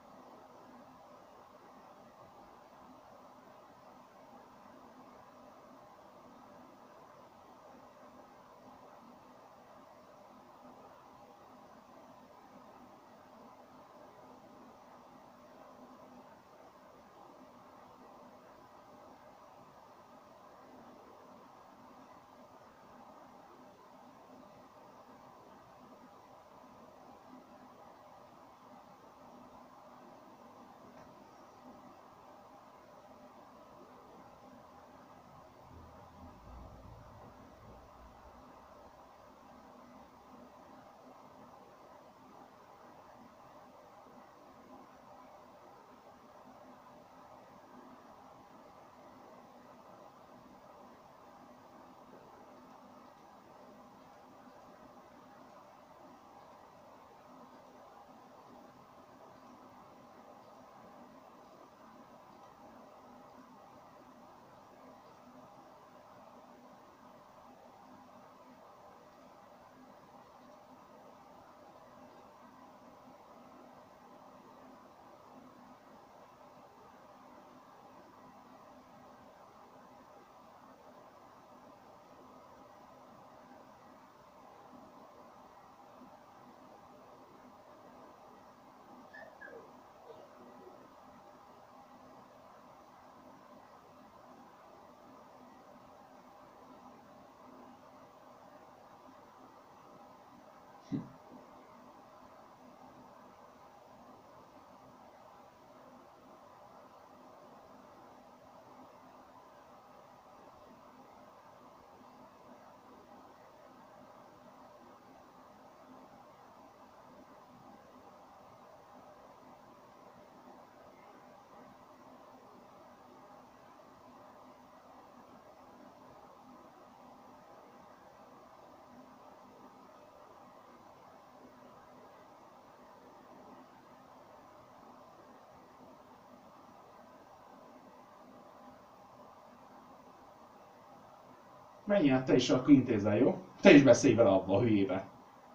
Menj át te is, akkor intézzel, jó? Te is beszélj vele abba a hülyébe.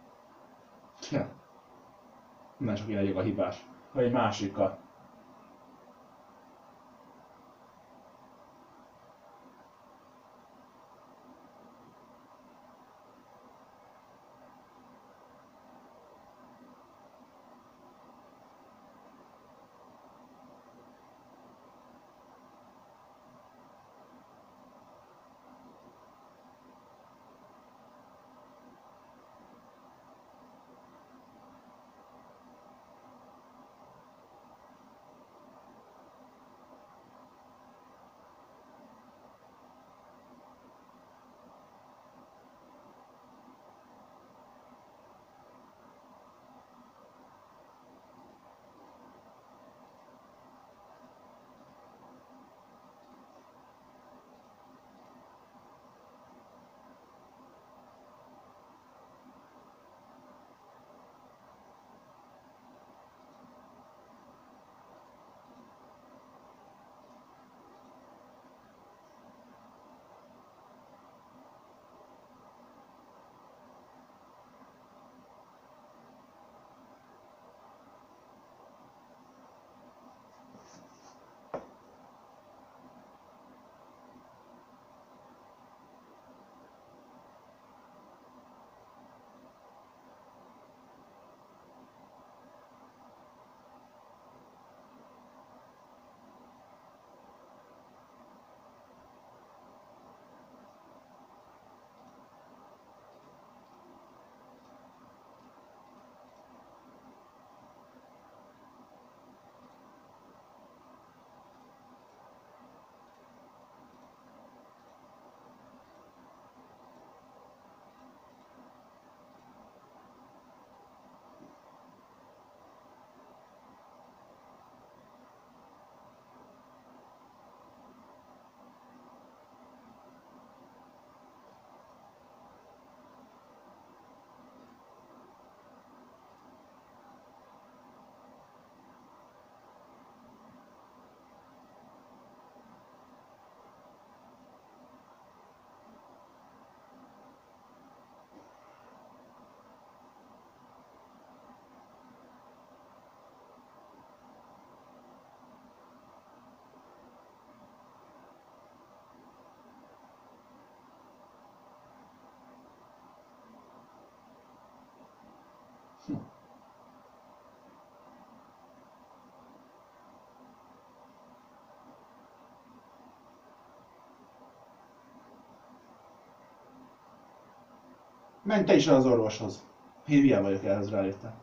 Ja. Nem csak én legyek a hibás. Vagy egy másikkal. Hm. Menj te is el az orvoshoz. Én hülye vagyok, ehhez rájöttem.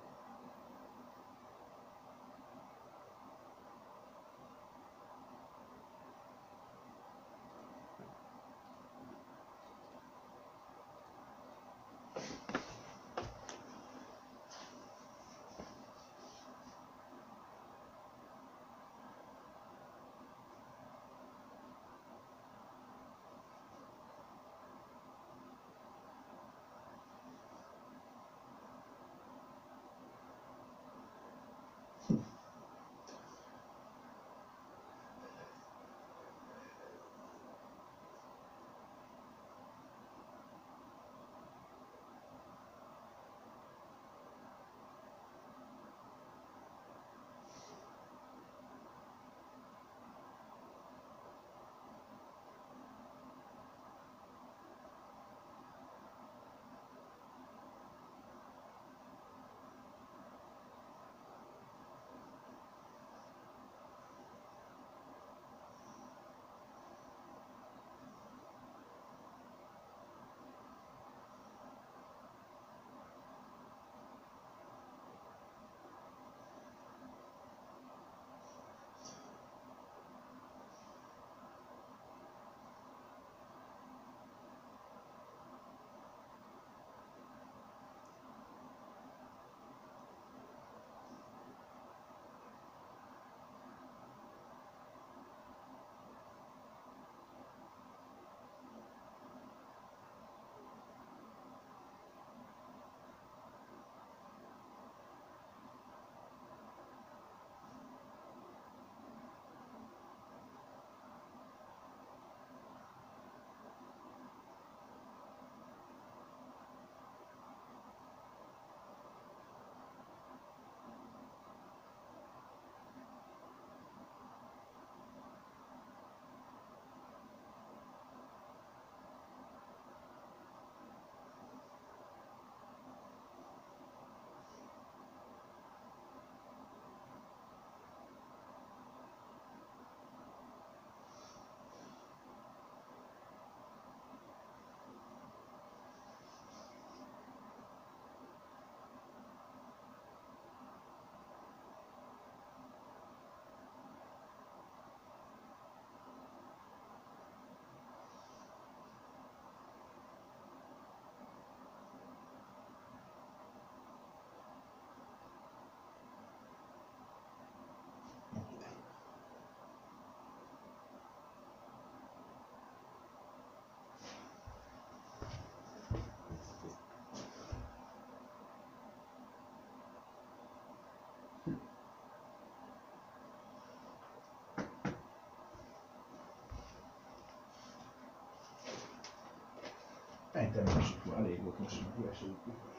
Ejtem másik, elég volt most már hülyeség.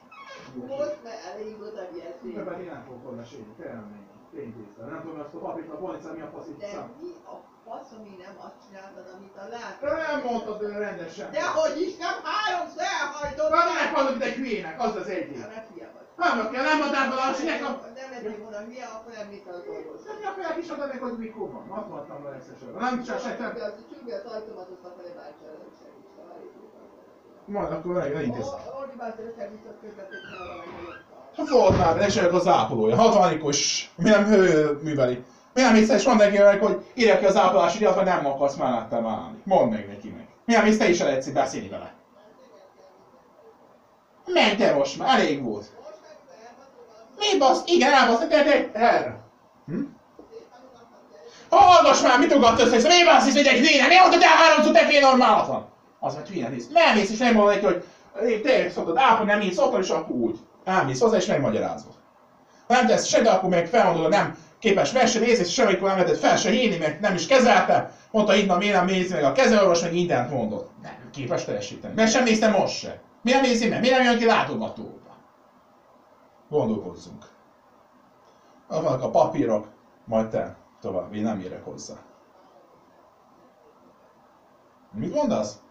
Most már elég oda vieszély. De pedig nem fogok volna sérni, kell menni. Ténytésztel. Nem tudom, azt a papírt a polica mi a faszit De szám. mi a faszomi nem azt csináltad, amit a lát? De nem mondtad de rendesen. Dehogy is, nem háromszor elhajtod! Na ne hallod, mint egy hülyének, az az egyik. Nem hülye vagy. Nem kell, nem mondtál bele, azt ne kap. Nem lettél volna hülye, akkor említed az orvos. Nem nyakják is adod meg, hogy mikor van. Azt mondtam vele egyszer. Nem csak se te. Csülbi az ajtómat, azt akarja bácsára, hogy segítsen. Majd akkor elintéztem. Ordi bácsára segített közvetíteni valamelyik. Hát volt már, de ne csináljuk az ápolója. hatvanikos, mi nem hő műveli. Mi nem hisz, és mondd neki meg, hogy írja ki az ápolási díjat, vagy nem akarsz mellettem állni. Mondd meg neki meg. Mi nem hisz, te is el lehetsz beszélni vele. Menj te most már, elég volt. Mi basz? Igen, elbasz, de de erre. Hm? Hallgass már, mit ugatt össze, mi basz hisz, hogy egy hülyéne? Mi mondtad el háromszor, te fél normálatlan? Az meg hülyén hisz. Nem hisz, és nem mondod neki, hogy te szoktad ápolni, nem hisz otthon, és akkor úgy. Elmész hozzá és megmagyarázod. Ha nem tesz se, de akkor meg felmondod, hogy nem képes versenynézni, és semmikor nem lehetett fel se hinni, mert nem is kezelte. Mondta, innen miért nem nézi meg a kezelőorvos, meg mindent mondott. Nem képes teljesíteni. Mert sem nézte most se. Mi nem nézi meg? Miért nem jön ki látogatóba? Gondolkozzunk. Ott vannak a papírok, majd te tovább, én nem érek hozzá. Mit mondasz?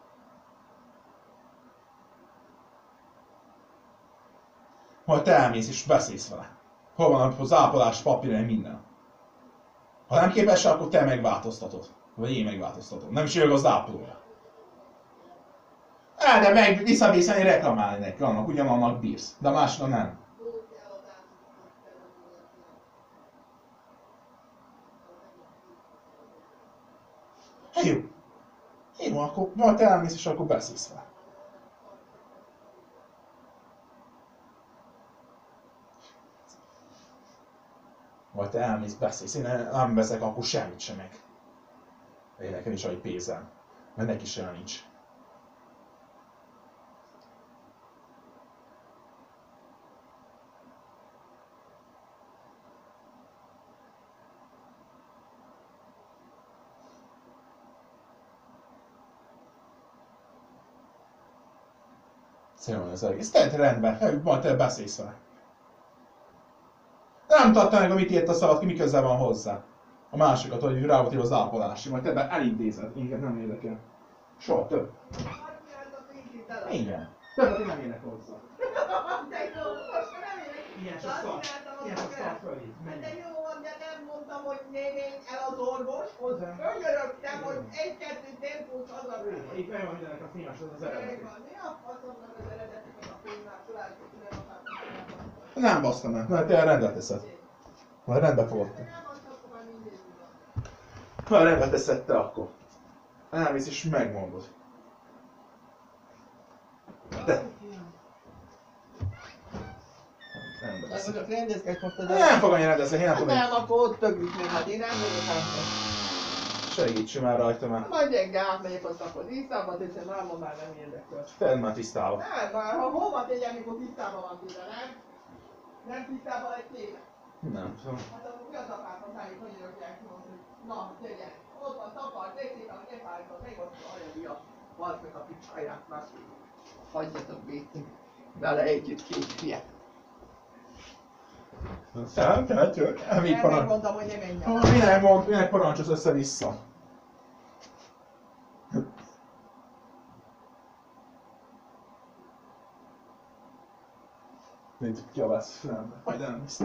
majd te elmész és beszélsz vele. Hol van az ápolás papírja, minden. Ha nem képes, akkor te megváltoztatod. Vagy én megváltoztatom. Nem is jövök az ápolója. El, de meg visszavészeni reklamálni neki, annak ugyanannak bírsz. De a másiknak nem. Hát jó. Jó, akkor majd te elmész és akkor beszélsz vele. Majd te elmész, beszélsz, én nem veszek akkor semmit sem meg. Én nekem is egy pénzem, mert neki sem nincs. Szerintem ez egész. Te rendben, majd te beszélsz vele. Nem tartta meg, amit írt a szavat, ki mi köze van hozzá. A másikat, hogy rá volt írva az ápolási, majd te be elintézed. Minket nem érdekel. Soha több. Igen. Többet én nem érnek hozzá. De jó, most nem érek. Ilyen sok szar. Ilyen sok szar fölé. De jó van, de nem mondtam, hogy nénény el az orvoshoz. Könyörögtem, hogy egy-kettő tempót haza. Itt meg van mindenek a filmes, az az eredeti. Mi a faszomnak az eredetinek a filmmásolás, hogy nem akartam. Nem basztam el, mert te rendbe teszed. Majd rendbe fogod te. Majd rendbe teszed te akkor. Elmész és megmondod. De. Rendbe teszed. Csak rendezkedj most az Nem fog annyira rendezni, én nem Hát tudom. nem, akkor ott többit még, hát én nem vagyok hátra. Segíts már rajta már. Majd gyenge átmegyek azt akkor tisztában, hiszen máma már nem érdekel. Tedd már tisztába. Nem, már ha hova tegyem, mikor tisztában van tőle, nem? Nem tisztában egy téve. Nem tudom. Hát akkor mi az apát hatályok, hogy rakják mondani, hogy na, tegyen. Ott van tapart, létszépen a képállítom, még ott a hajadja. Vald meg a picsaját már. Hagyjatok békén. Vele együtt két hülye. Nem, tehát jó. Elmíg Nem parancs. megmondtam, hogy ne menjen. Minek mond, minek parancsolsz össze-vissza? Mit kiabálsz fülembe? Majd elmész.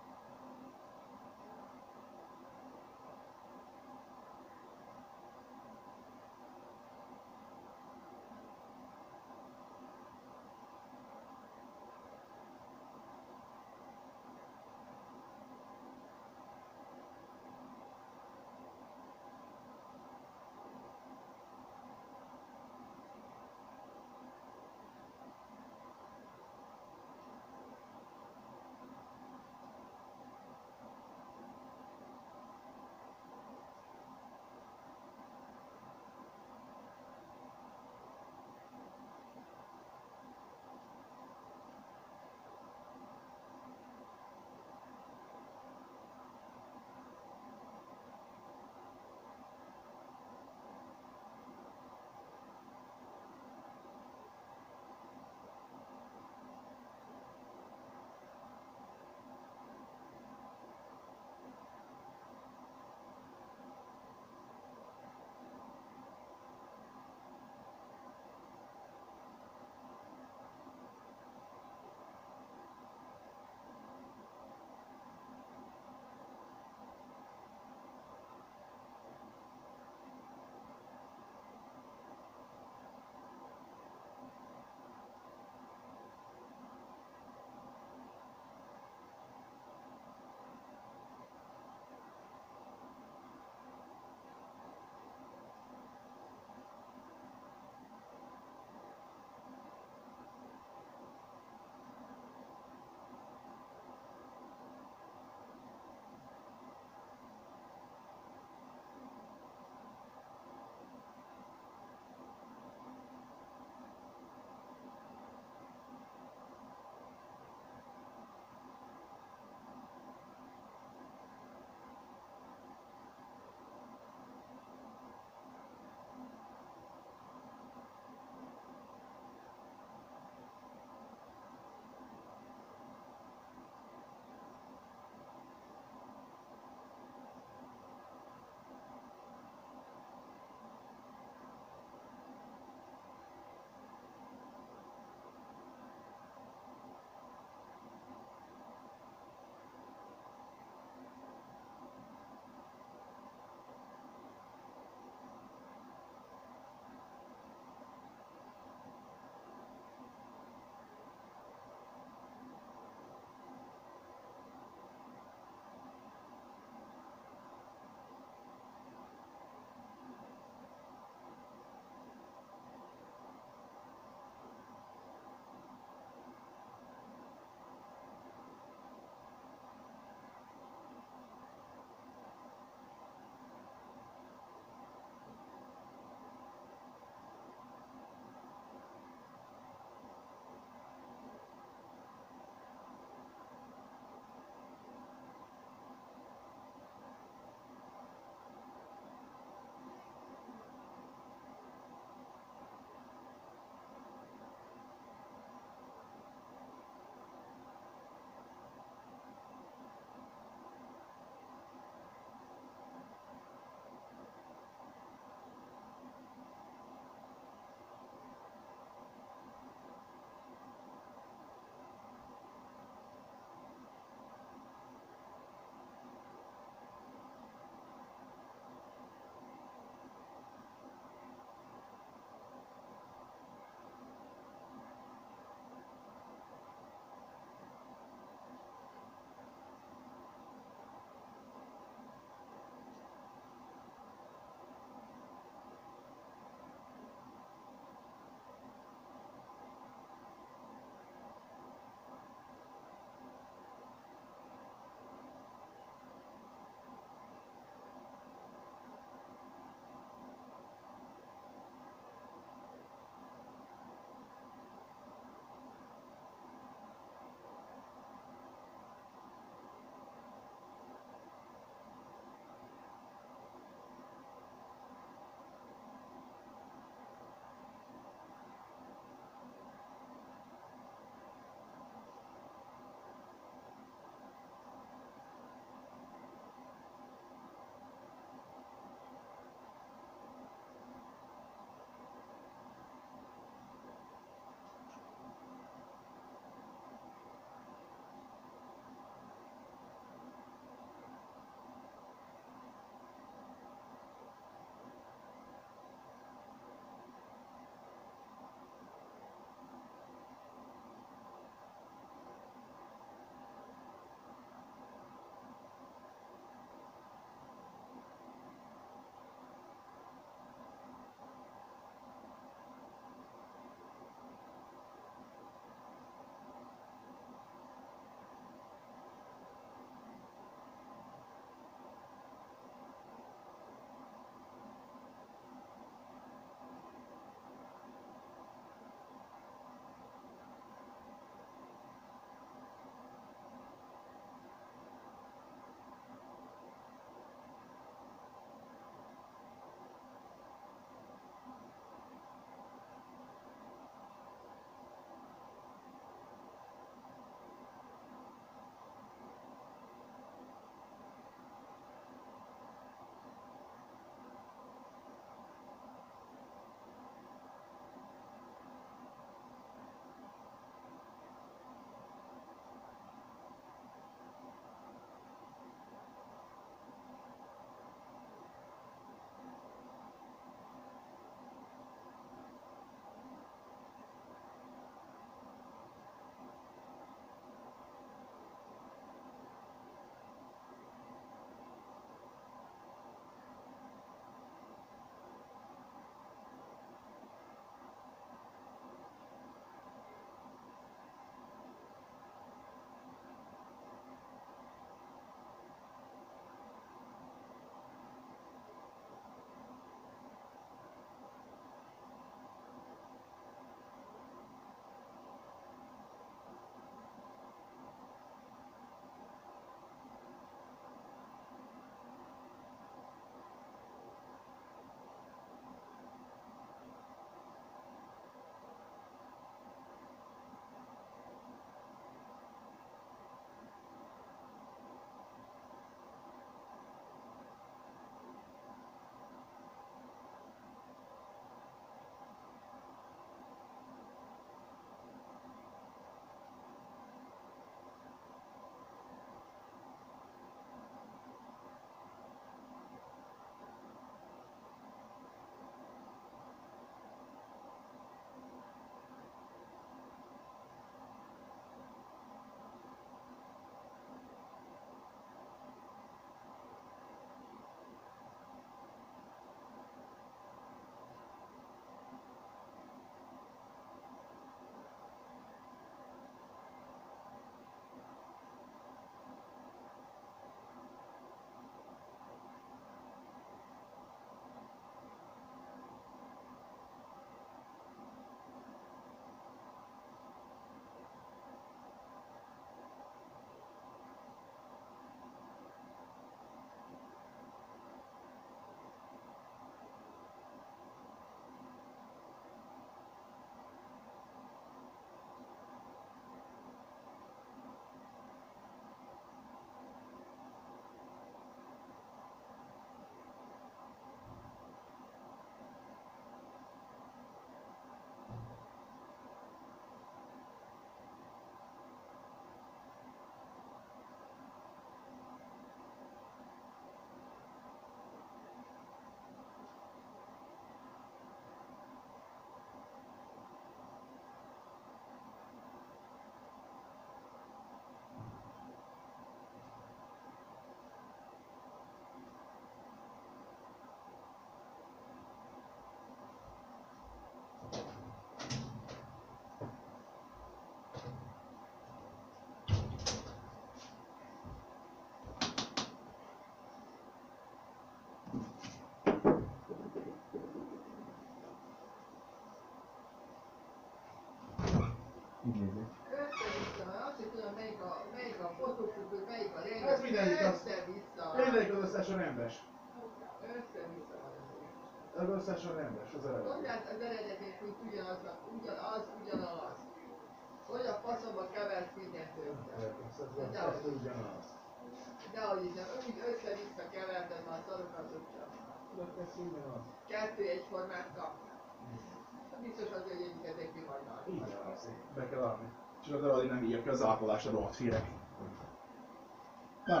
Így nézzük. Össze-vissza, mert azt sem tudom melyik a, melyik a fotósuk, hogy melyik a régi. Ez mindegyik az. Össze-vissza. Mindegyik az összesen rendes. Össze-vissza van ez. Az összesen rendes, az eredeti. Mondját az eredetét, hogy ugyanaz, ugyanaz, ugyanaz. Hogy a faszomba kevert mindent össze. Ez ugyanaz. Dehogy is nem, úgy össze-vissza keverted már szarokat csak. Ez ugyanaz. Kettő egyformát kap. Biztos az, hogy egyiket egy kihagynak. Így van, szép. Be kell állni. És az Radi nem írja ki az ápolást a rohadt féreg. Nem.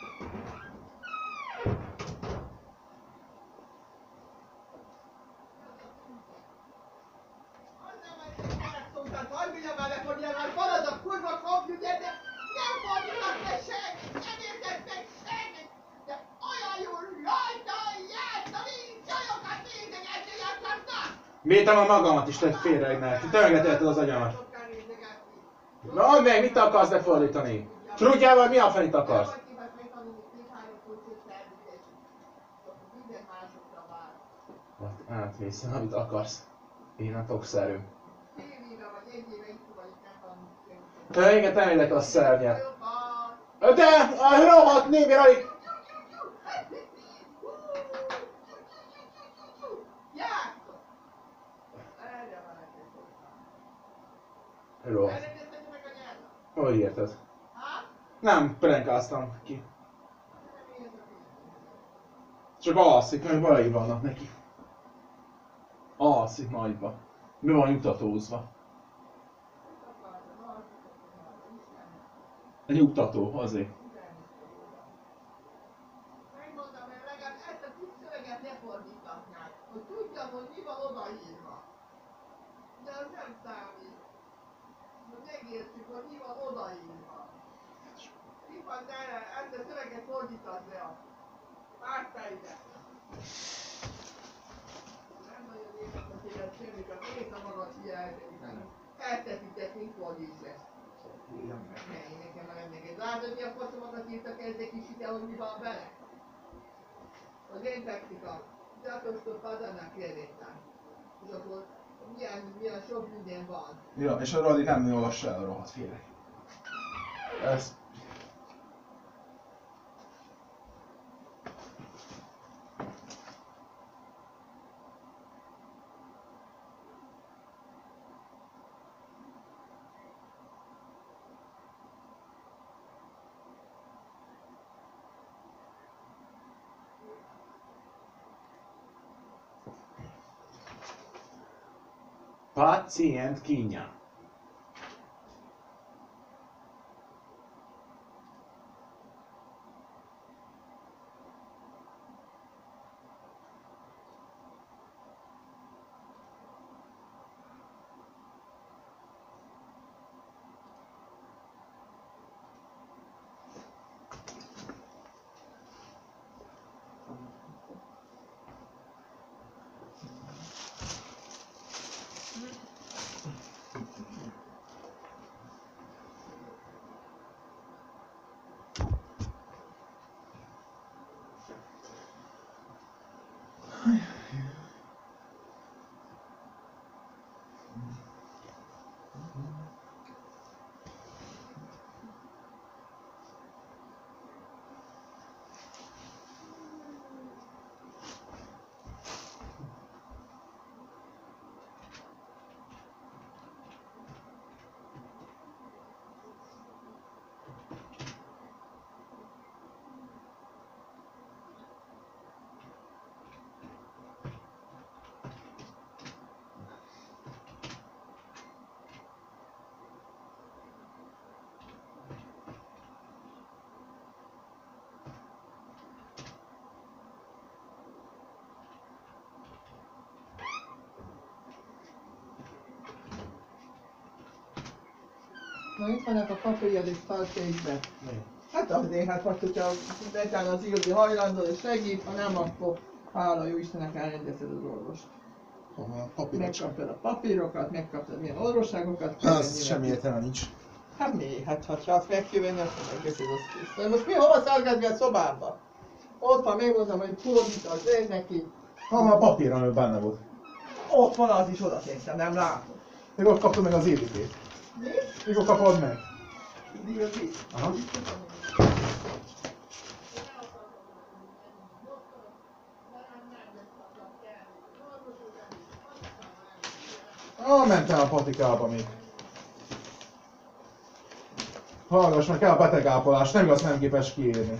Mértem a magamat is, te félregnál. Te tömegletelted az agyamat. Na add meg, mit akarsz lefordítani? Csúgyjával mi a fenét akarsz? Azt átvészem, amit akarsz. Én a tokszerű. Igen, te megyek a szárnyat. De a rohadt némi alig... Rohadt. Hogy érted? Nem, prenkáztam ki. Csak alszik, mert bajai vannak neki. Alszik nagyba. Mi van nyugtatózva? A nyugtató, azért. Megmondtam, hogy legalább ezt a kis szöveget ne fordítatnák, hogy tudjam, hogy mi van odaírva. De az nem számít. Hogy megértsük, hogy mi van odaírva. Mi van erre, ezt a szöveget fordítasd le a pártáidet. Nem nagyon érdekel semmit, a nézd a magad hiányzani. Eltetítek, mint fordíts ezt. Ne, én nekem már nem neked. Látod, mi a faszomokat írtak ezek is ide, hogy mi van vele? Az én taktika. Gyakostól padannak kérdéztem. És akkor milyen, milyen sok minden van. Ja, és a Radi nem olvassa el a rohadt féreg. Ez... Pacient kínja. Na itt vannak a papírjad és tartjaidbe. Hát azért, hát most, hogyha betán az Ildi hajlandó és segít, ha nem, akkor hála jó Istennek elrendezed az orvost. A papírocska. Megkaptad a papírokat, megkaptad milyen orvosságokat. Az semmi értelme nincs. Hát mi? Hát ha azt meg kell venni, akkor megveszed azt kész. De most mi hova szárgálni a szobába? Ott van, megmondom, hogy fordítasd le neki. Ha már a papír, amiben benne volt. Ott van az is, oda tettem, nem látom. Még ott kaptam meg az édikét. Mi? Mikor kapod meg? Díjazni. Aha. Ah, mentem a patikába még. Hallgass meg, kell a betegápolás, nem igaz, nem képes kiírni.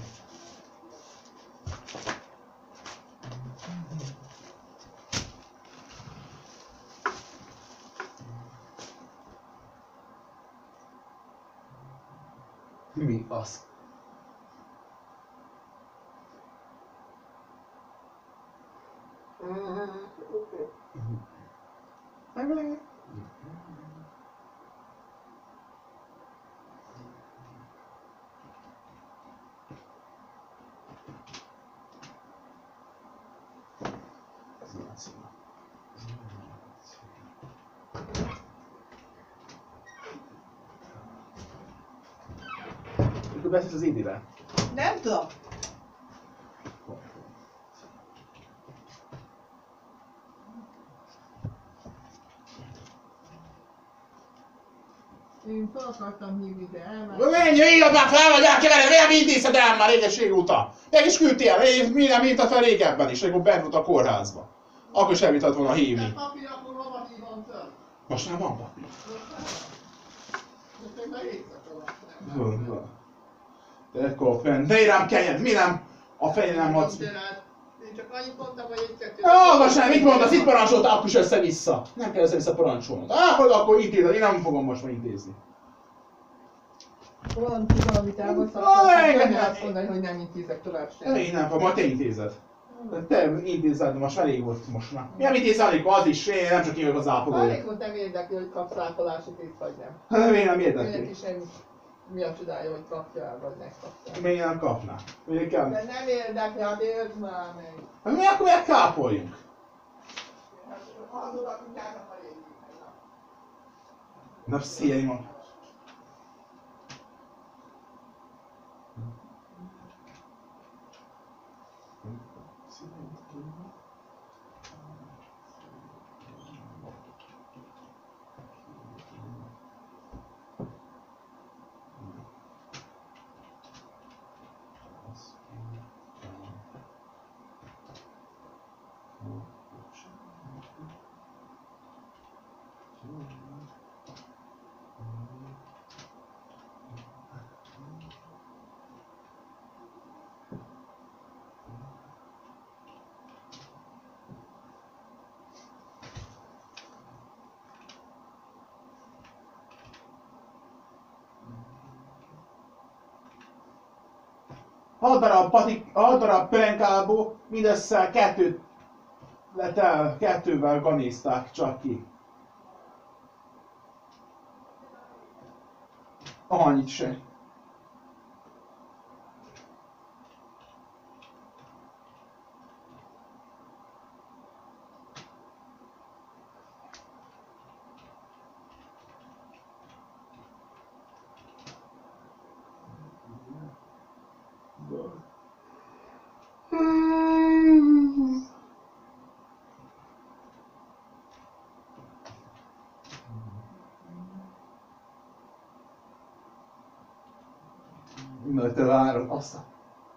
Mi az? Megvan. Ez ilyen szín. Mikor beszélsz az Édivel? Nem tudom. Én fel akartam hívni, de elmentem. Menj, írjad már fel, vagy elkevered, miért mi intézted el már régeség óta? Meg is küldtél, mi nem írtad fel régebben is, amikor bent volt a kórházba. Akkor is elvittad volna hívni. Te papír, akkor hova hívom föl? Most már van papír. Most meg megírtak tovább. Van, van. De koppen, ne rám kenyed, mi nem? A fején nem adsz. Én csak annyit mondtam, hogy egy-kettő... Hallgass el, mit mondasz? Itt parancsolta, akkor is össze-vissza. Nem kell össze-vissza parancsolnod. Ah, hogy akkor intézed, én nem fogom most már intézni. Valami valamit elbaszak, Ah, nem engedd kell el. azt mondani, hogy nem intézek tovább sem. Én nem fogom, majd te intézed. Te intézed, most elég volt most már. Mi nem intéz elég, az is, én nem csak én vagyok az ápolója. Elég nem érdekli, hogy kapsz ápolási pénzt, vagy nem. Hát nem, én nem Őnek érdekli. is nem mi a csodája, hogy kapja el, vagy megkapja. Miért nem kapná? Miért kell? De nem érdekli, hát értsd már meg. Hát mi akkor miért kápoljunk? Az oda tudjátok a régi. Na, szíjaim van. hat darab patik, hat darab pelenkából mindössze kettőt lett el, kettővel ganézták csak ki. Annyit se. Na, te várom, aztán.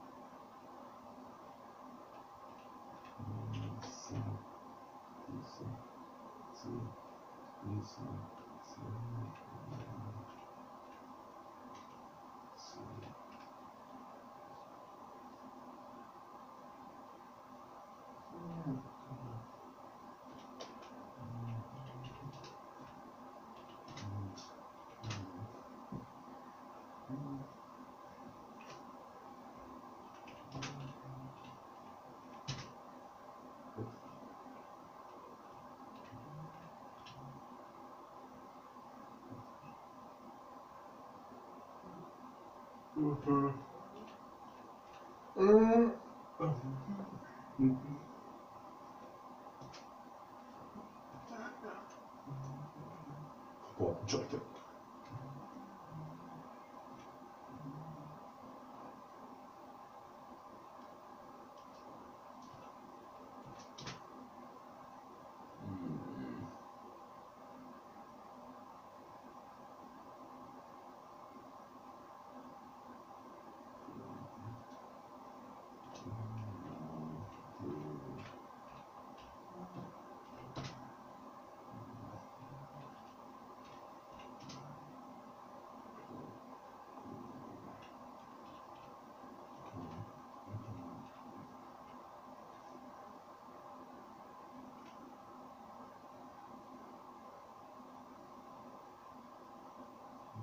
Csajtök.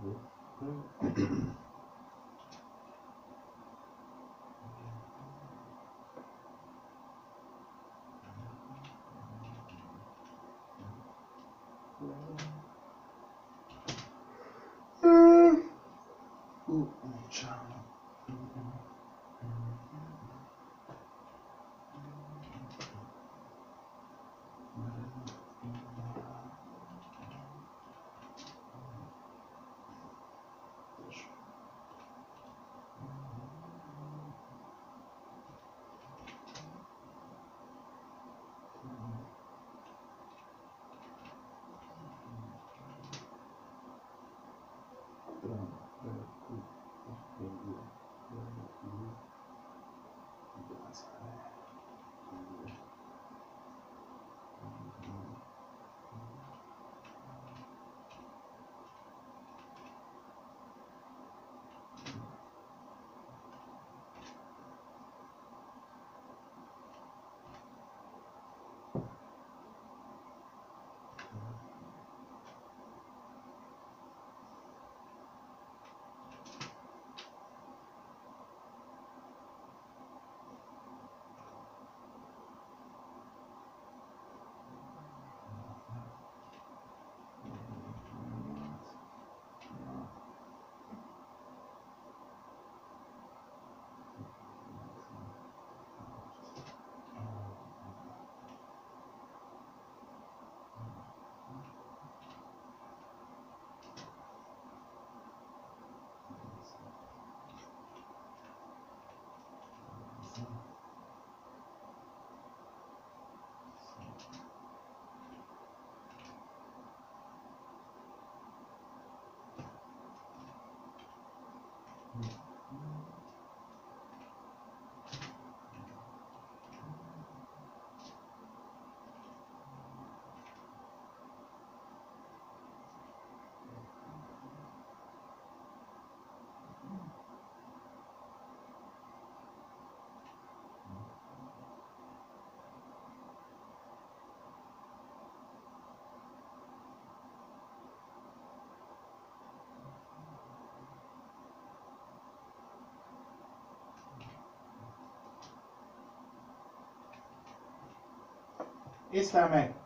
Észre meg!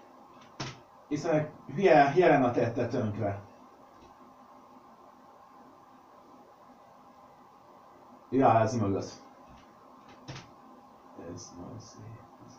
Észre meg, hülye Jelena tette tönkre. Ja, ez mögött. Ez nagyon szép.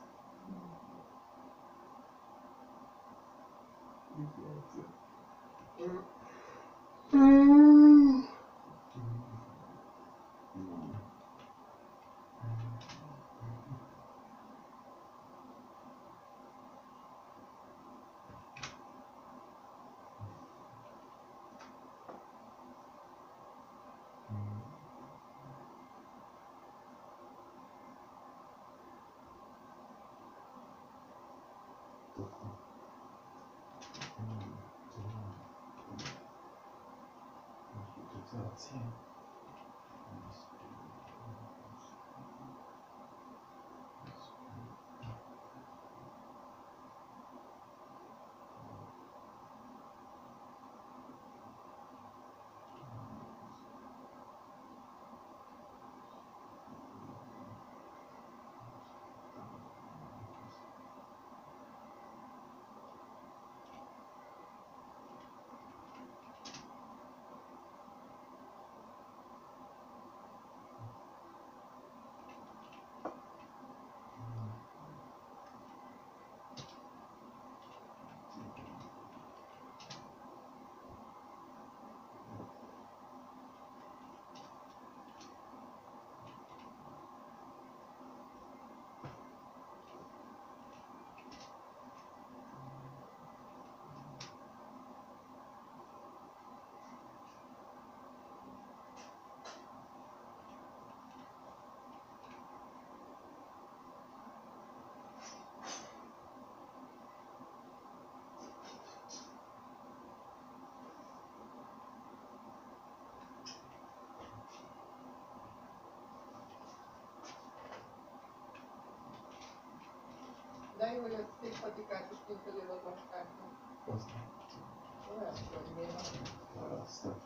De jó, hogy a szép patikát is tudtad olvasták. Azt Olyan, hogy miért van. azt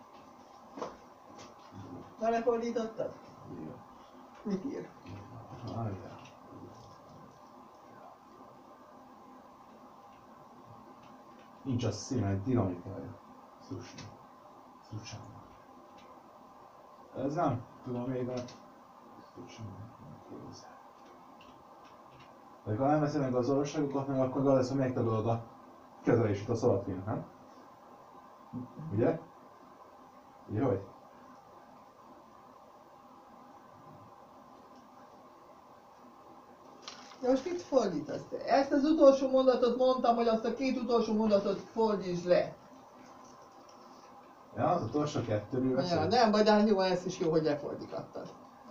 Már lefordítottad? Igen. Mit ír? Várjál. Nincs a színe, egy dinamikája. Sushi. Sushi. Ez nem tudom még, de... Sushi. Kézzel. De ha nem veszi meg az orvosságokat, meg akkor az lesz, hogy megtagadod a kezelését a szaladfényt, nem? Ugye? Ugye, hogy? De most mit fordítasz te? Ezt az utolsó mondatot mondtam, hogy azt a két utolsó mondatot fordítsd le. Ja, az utolsó kettőről Ja, veszed? nem baj, de hát jó, ez is jó, hogy lefordítottad.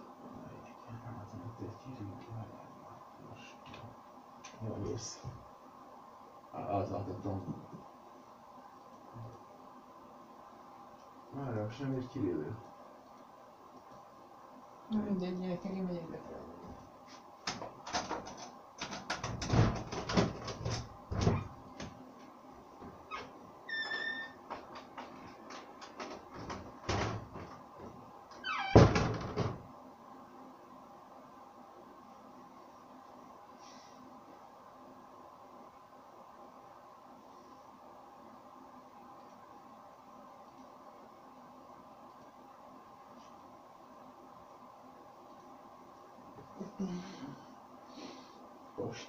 Jó, jössz. Az adottam. Várjál, sem egy kilélő. Mindegy, gyerekek, én megyek be fel. Posta.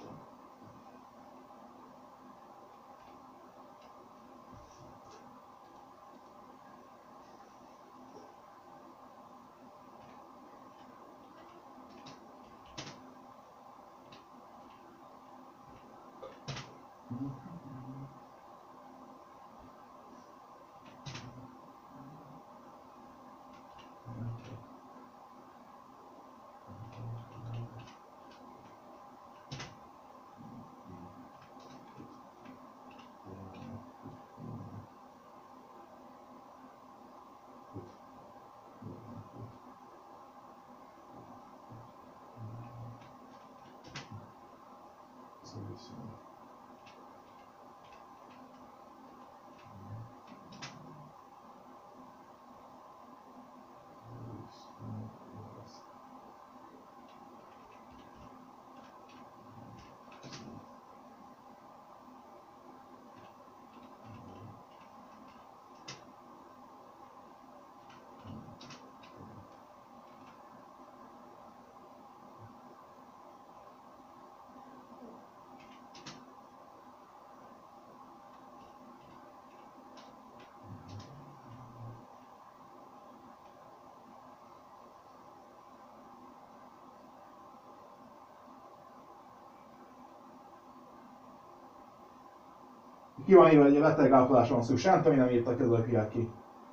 Ki van írva, hogy a betegápolásra van szükség, nem tudom, hogy nem írtak ezzel ki.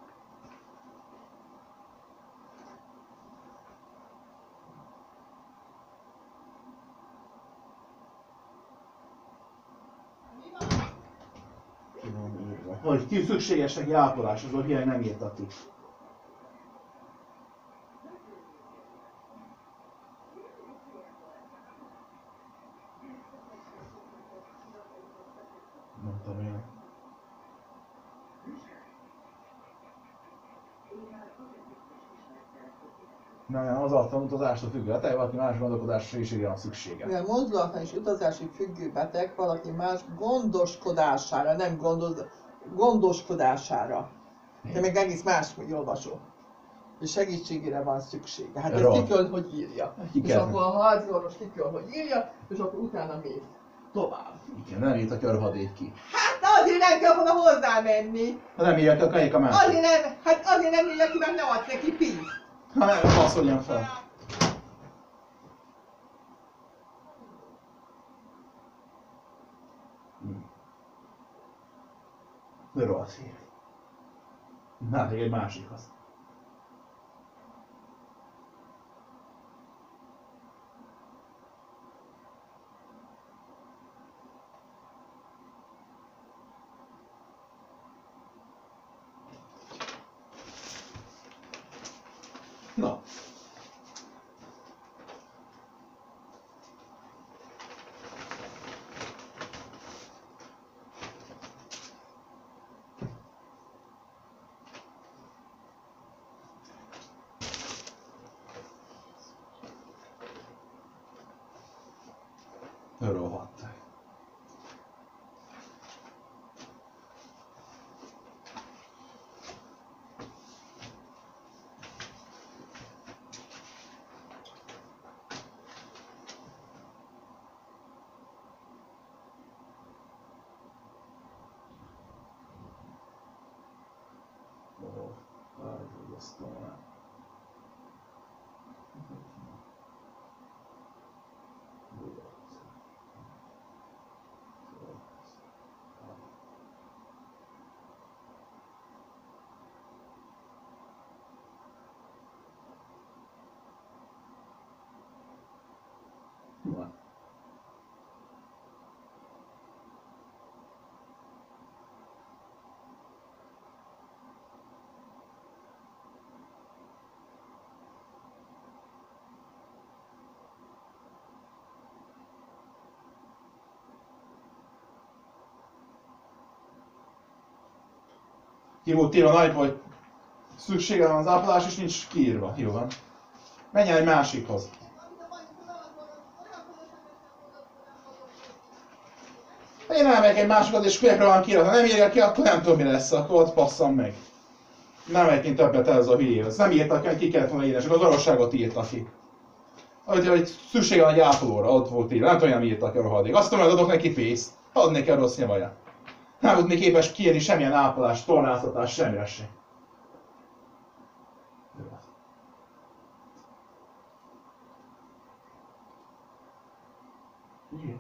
Hogy ki szükséges neki ápolás, azok ilyen nem írtak ki. Mondtam én. Nem, az alatt utazástól függő beteg, valaki más gondolkodásra segítségre van szüksége. Mivel mozdulatlan és utazási függő beteg, valaki más gondoskodására, nem gondoz, gondoskodására. De még egész más, hogy olvasó. És segítségére van szüksége. Hát ezt ki kell, hogy írja. Ki és kell. akkor a háziorvos ki kell, hogy írja, és akkor utána mész tovább. Igen, nem írt a körhadék ki. Hát azért nem kell volna hozzá menni. Ha nem írja ki, akkor egyik a másik. Azért nem, hát azért nem írja ki, mert nem adsz neki pénzt. Ha nem, passzoljon fel. De rossz hír. Na, még egy másikhoz. Na. Rohadt. Na. Ki volt írva nagy, hogy szüksége van az ápolás, és nincs kiírva. Jó van. Menj el egy másikhoz. Én elmegyek egy másikat, és kölyekre van kiírva. Ha nem írja ki, akkor nem tudom, mi lesz, akkor ott passzam meg. Nem megy kint többet el ez a hülyéhez. Nem írta ki, ki kellett volna írni, csak az orvosságot írta ki. Hogy, hogy szüksége van egy ápolóra, ott volt írva. Nem tudom, hogy nem írta ki a rohadék. Azt tudom, hogy adok neki pénzt. Adni neki a rossz nyavaját. Nem volt még képes kiírni semmilyen ápolás, tornáztatás, semmire sem. Igen.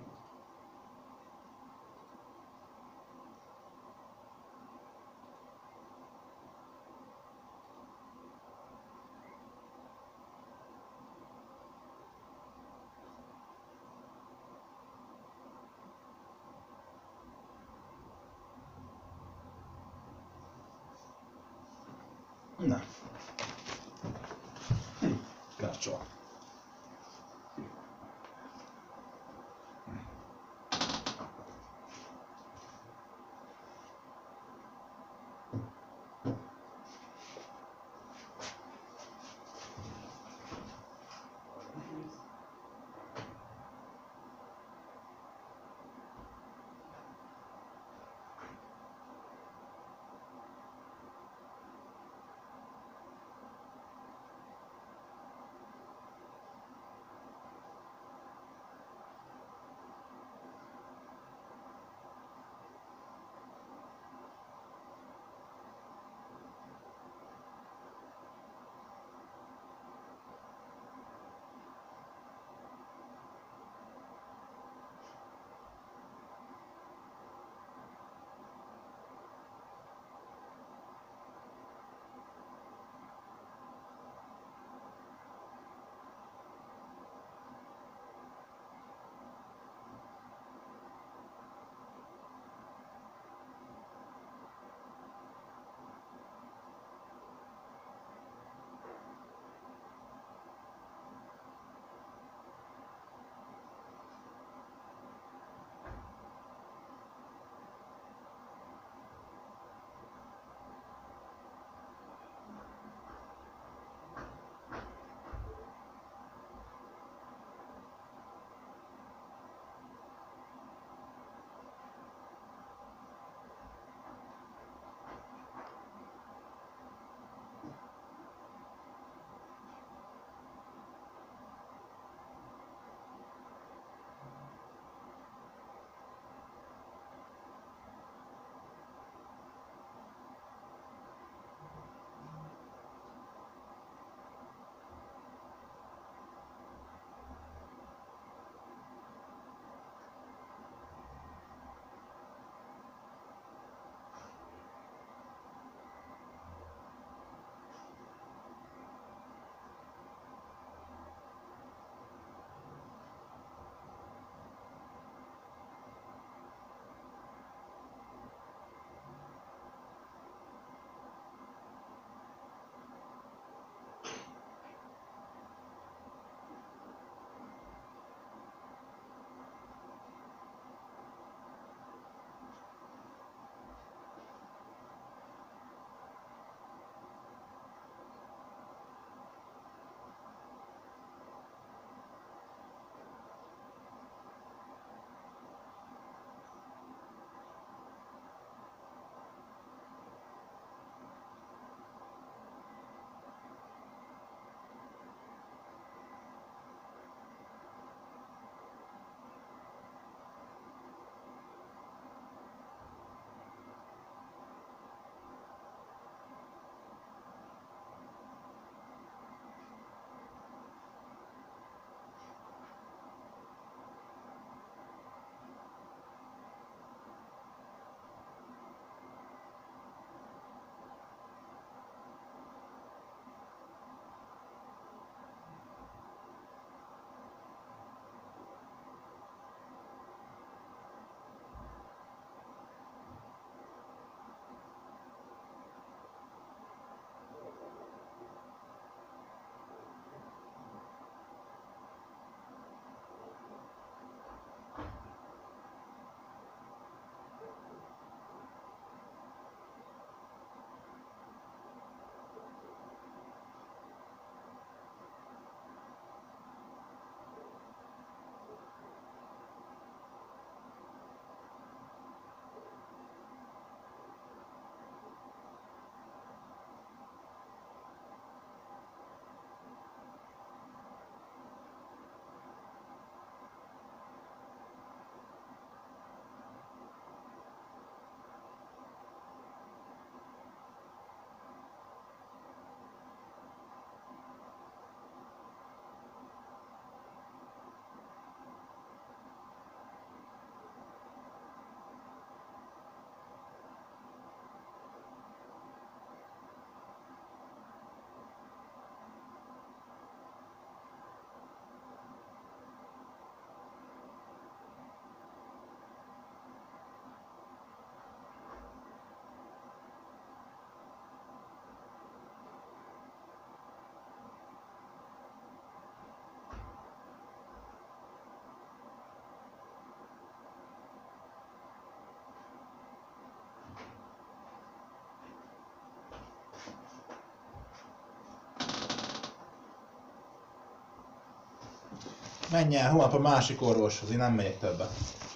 Na. Hm. Kácsol. Menj el holnap a másik orvoshoz, én nem megyek többet.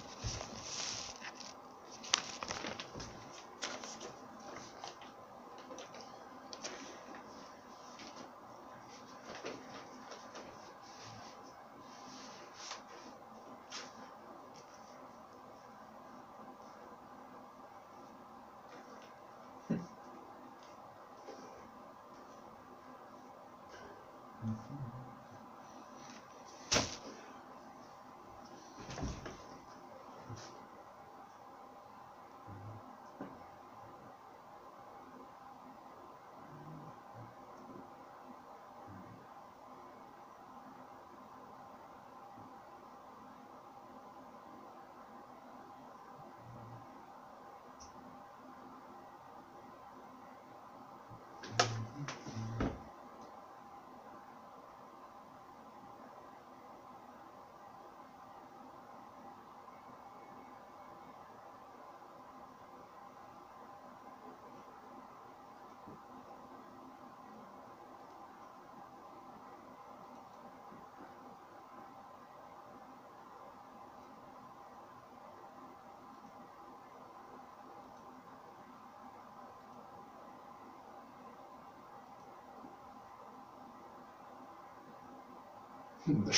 De.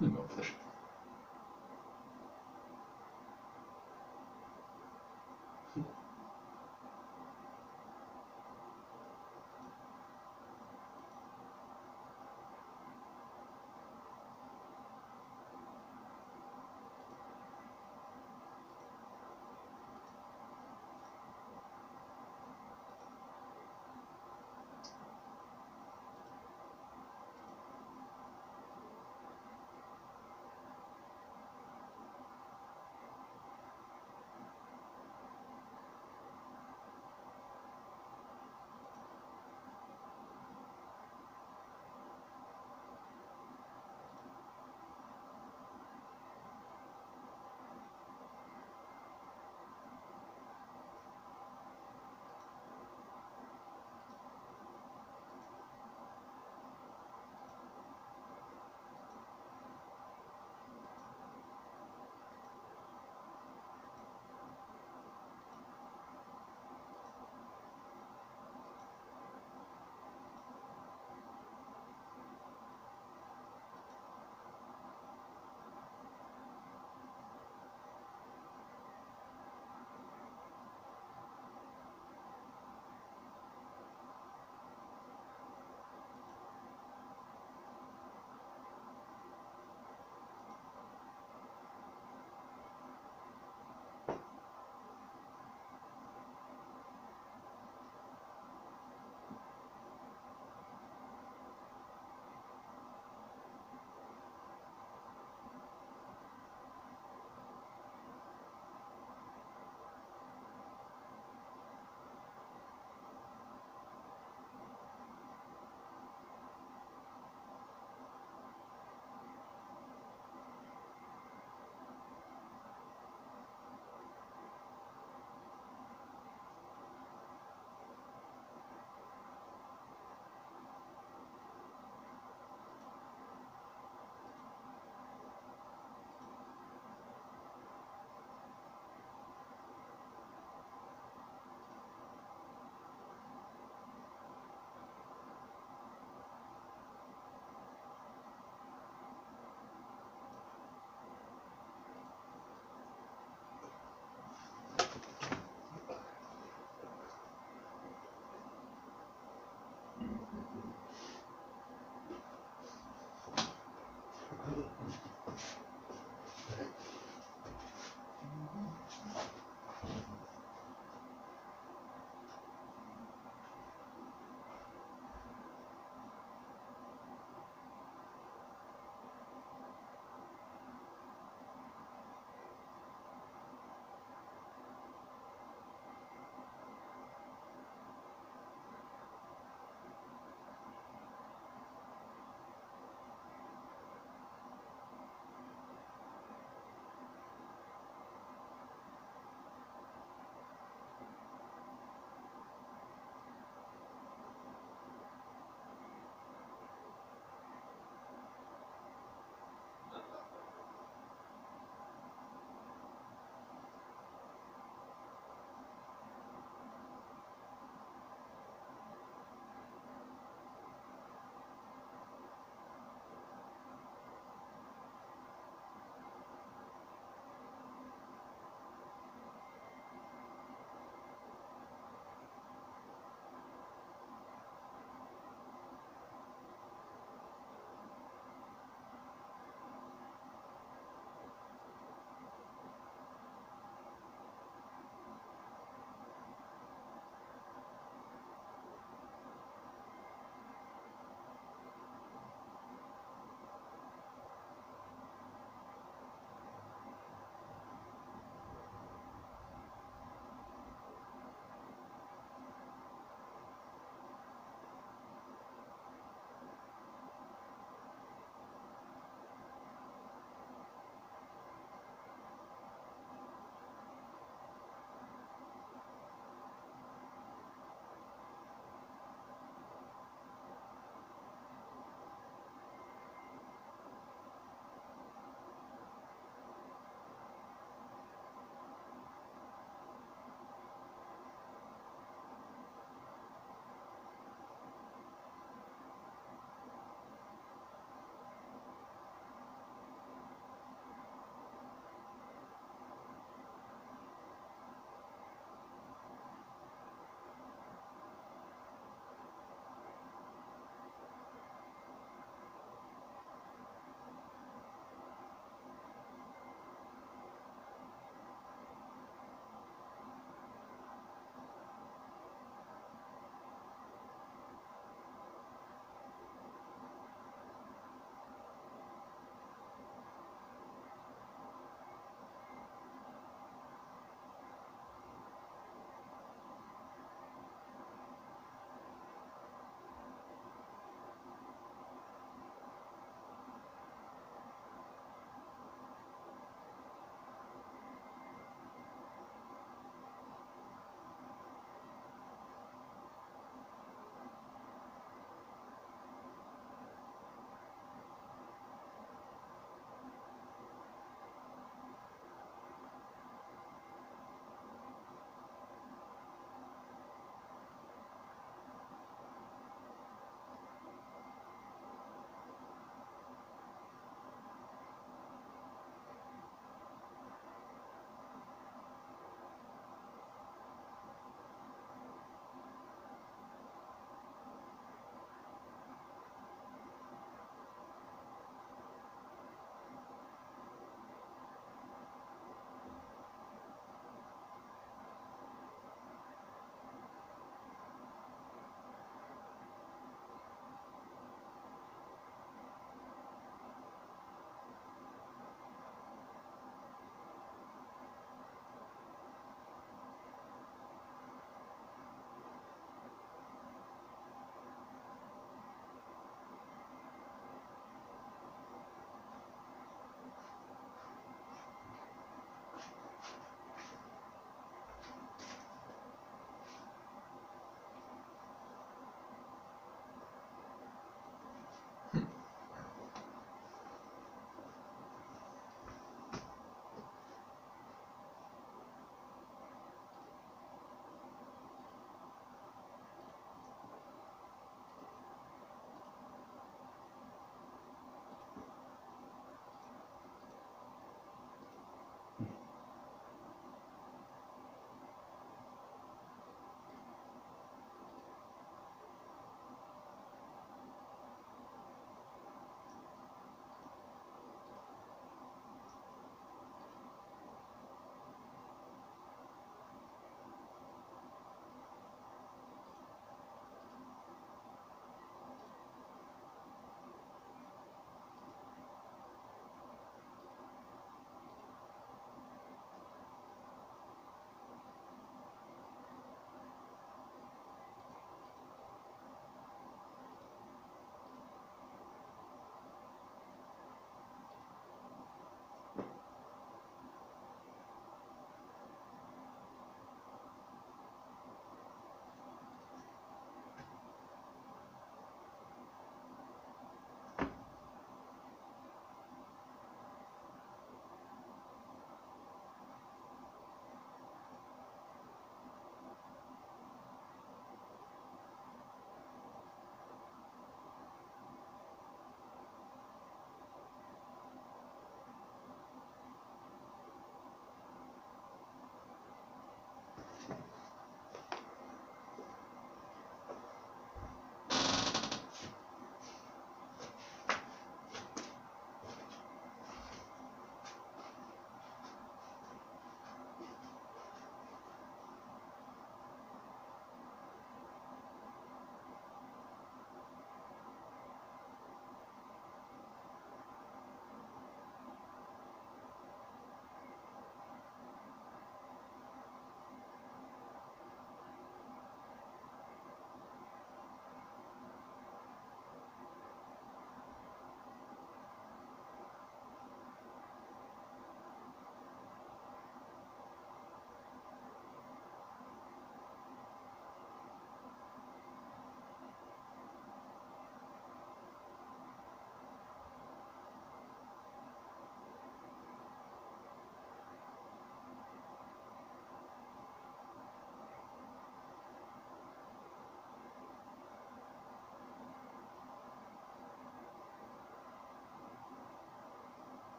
Nyugodtas.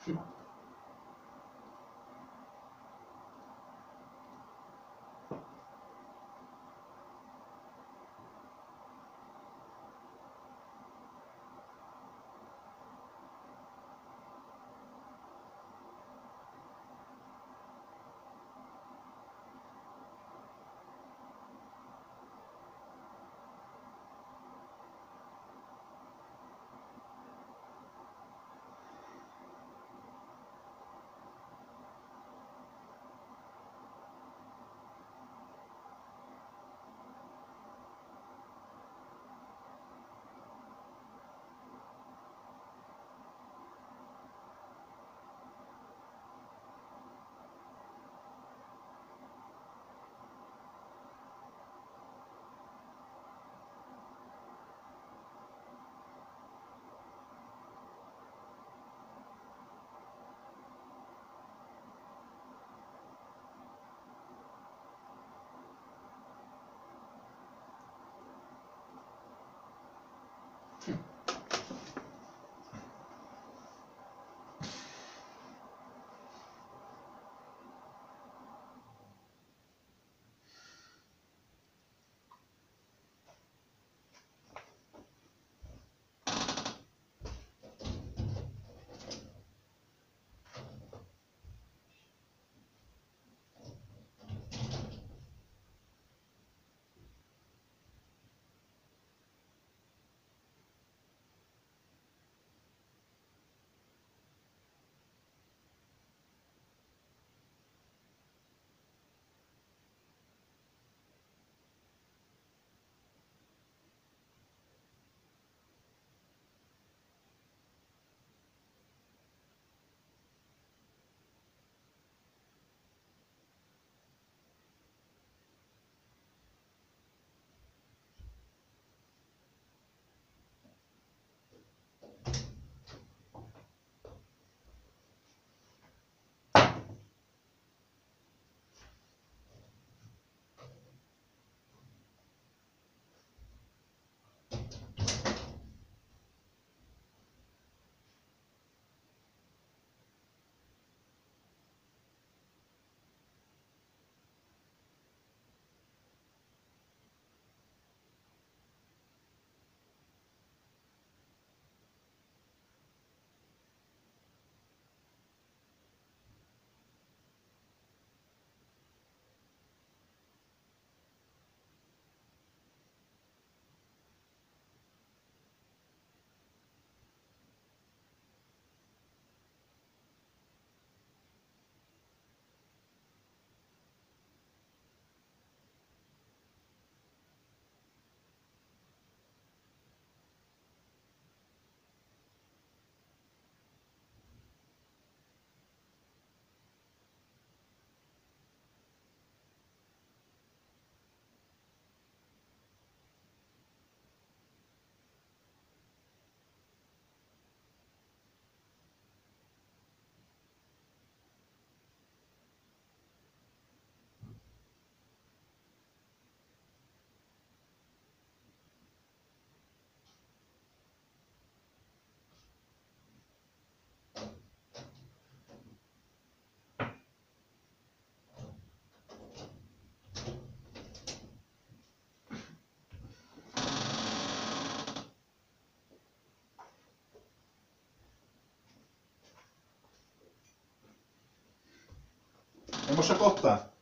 E most csak ott áll?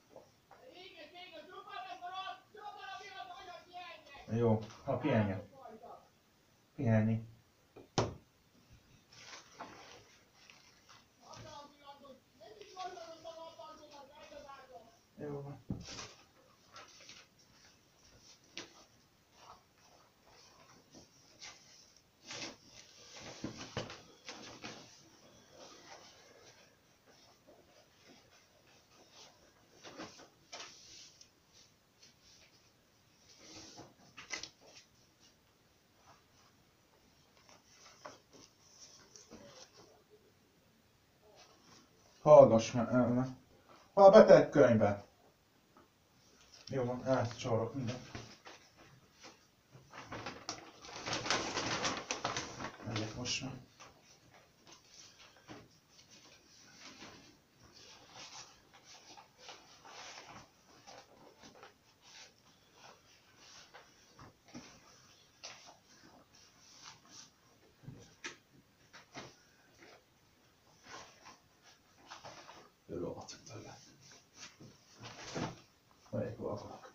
Jó, ha pihenjen. Pihenni. Jó van. Hallgass meg. Ha a beteg könyvet. Jó van, elcsorok mindent. Megyek most már. Lovat tőle. Melyik akarok?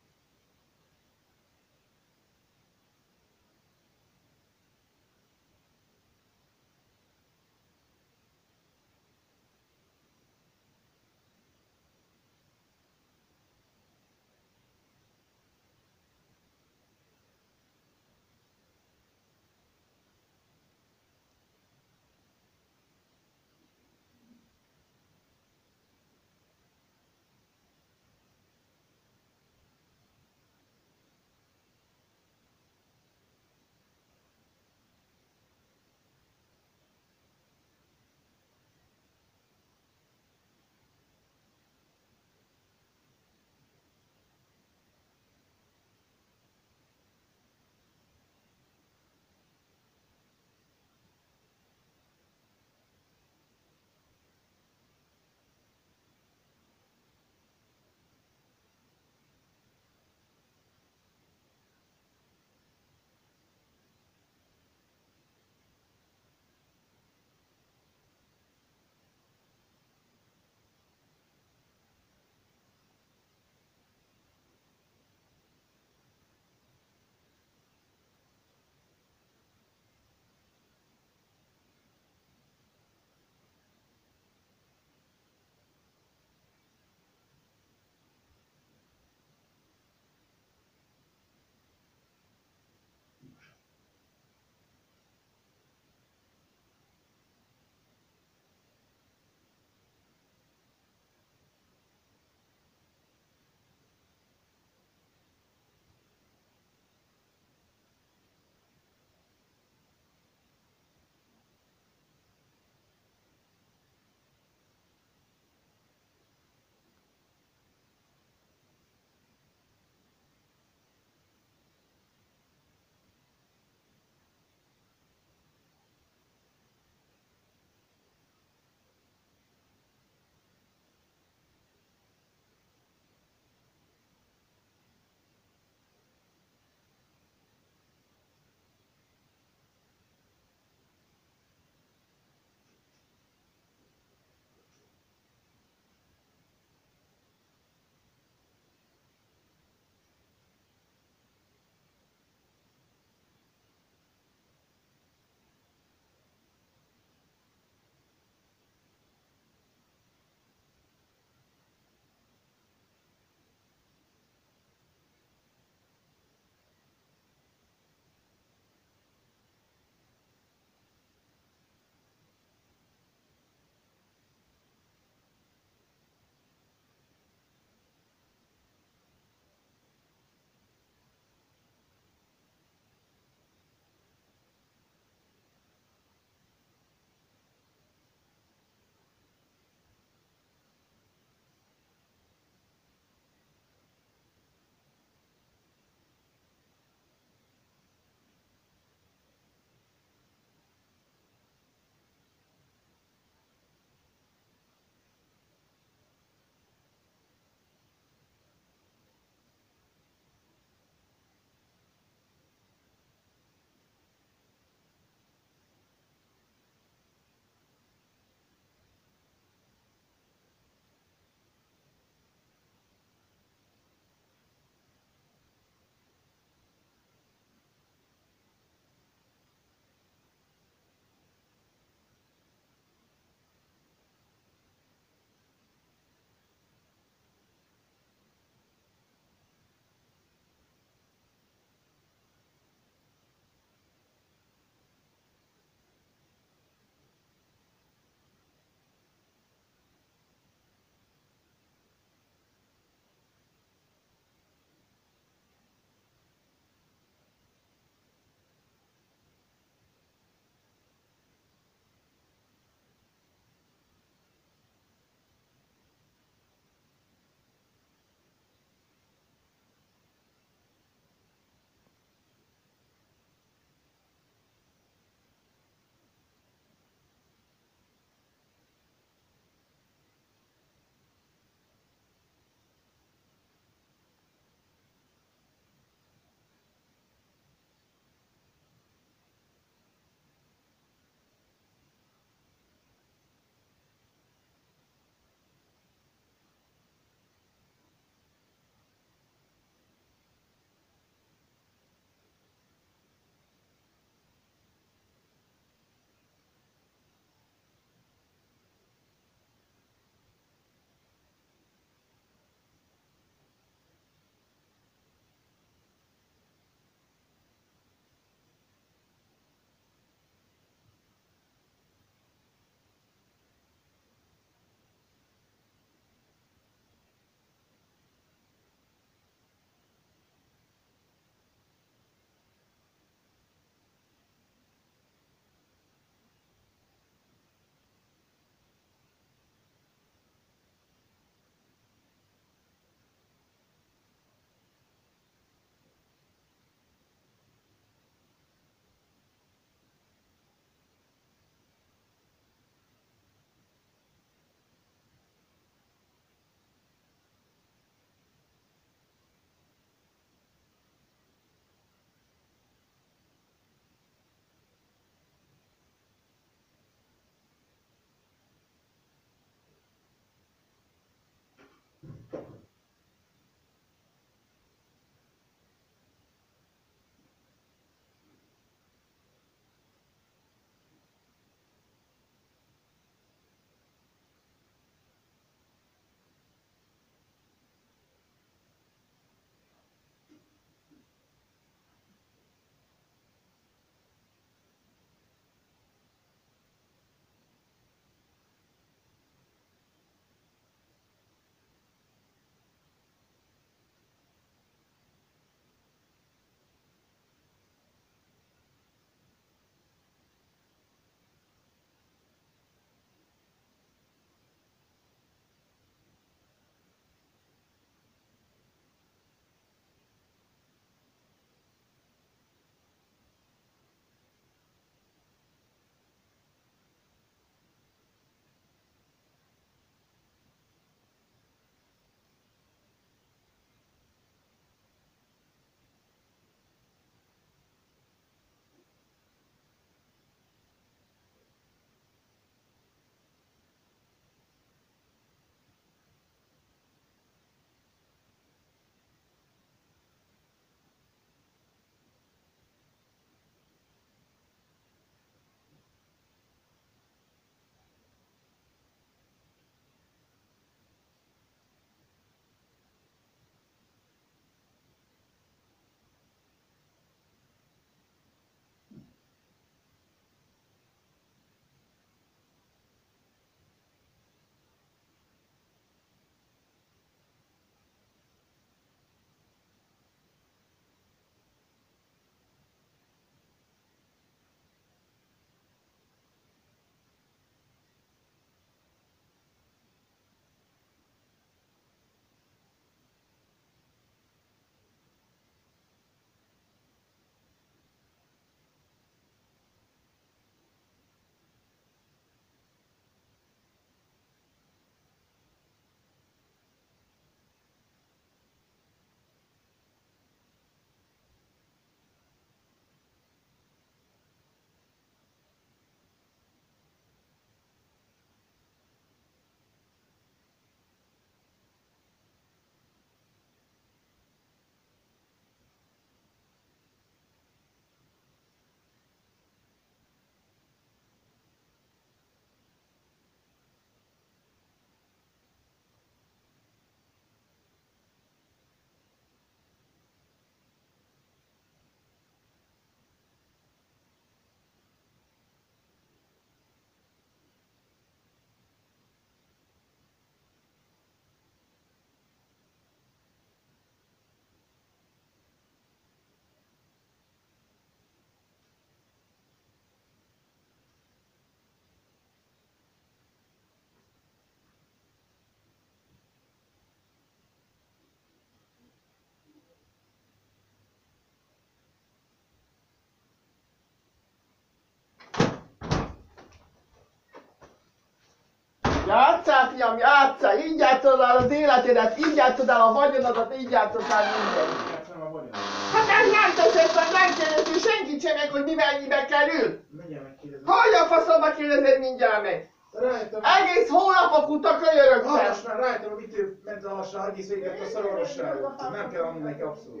fiam, játsszál, így játszod el az életedet, így játszod el a vagyonodat, így játszod el mindent. Játszom a vagyon. Hát ez nem teszed, mert megkérdezi senkit sem meg, hogy mi mennyibe kerül. Mindjárt megkérdezem. Hogy a faszomba kérdezed mindjárt meg? Rájöttem. Egész hónapok óta kölyörögtem. Hallgass már, rájöttem, hogy mitől ment a hasra, egész véget a szarorvosságot. Nem kell adni neki abszolút.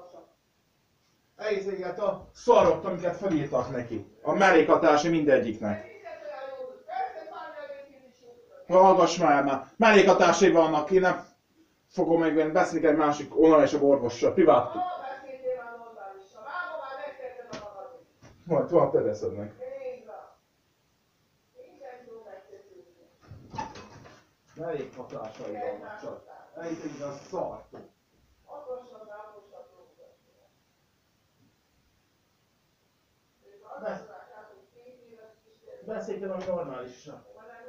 Egész véget a szarok, amiket felírtak neki. A mellékhatási mindegyiknek. Hallgass már már. Mellékhatásai vannak, én nem fogom megvenni, beszélni egy másik onalásabb orvossal, privát. Majd van, te teszed meg. Mellékhatásai vannak csak. Egész a szart. Beszéltem, ami normálisan.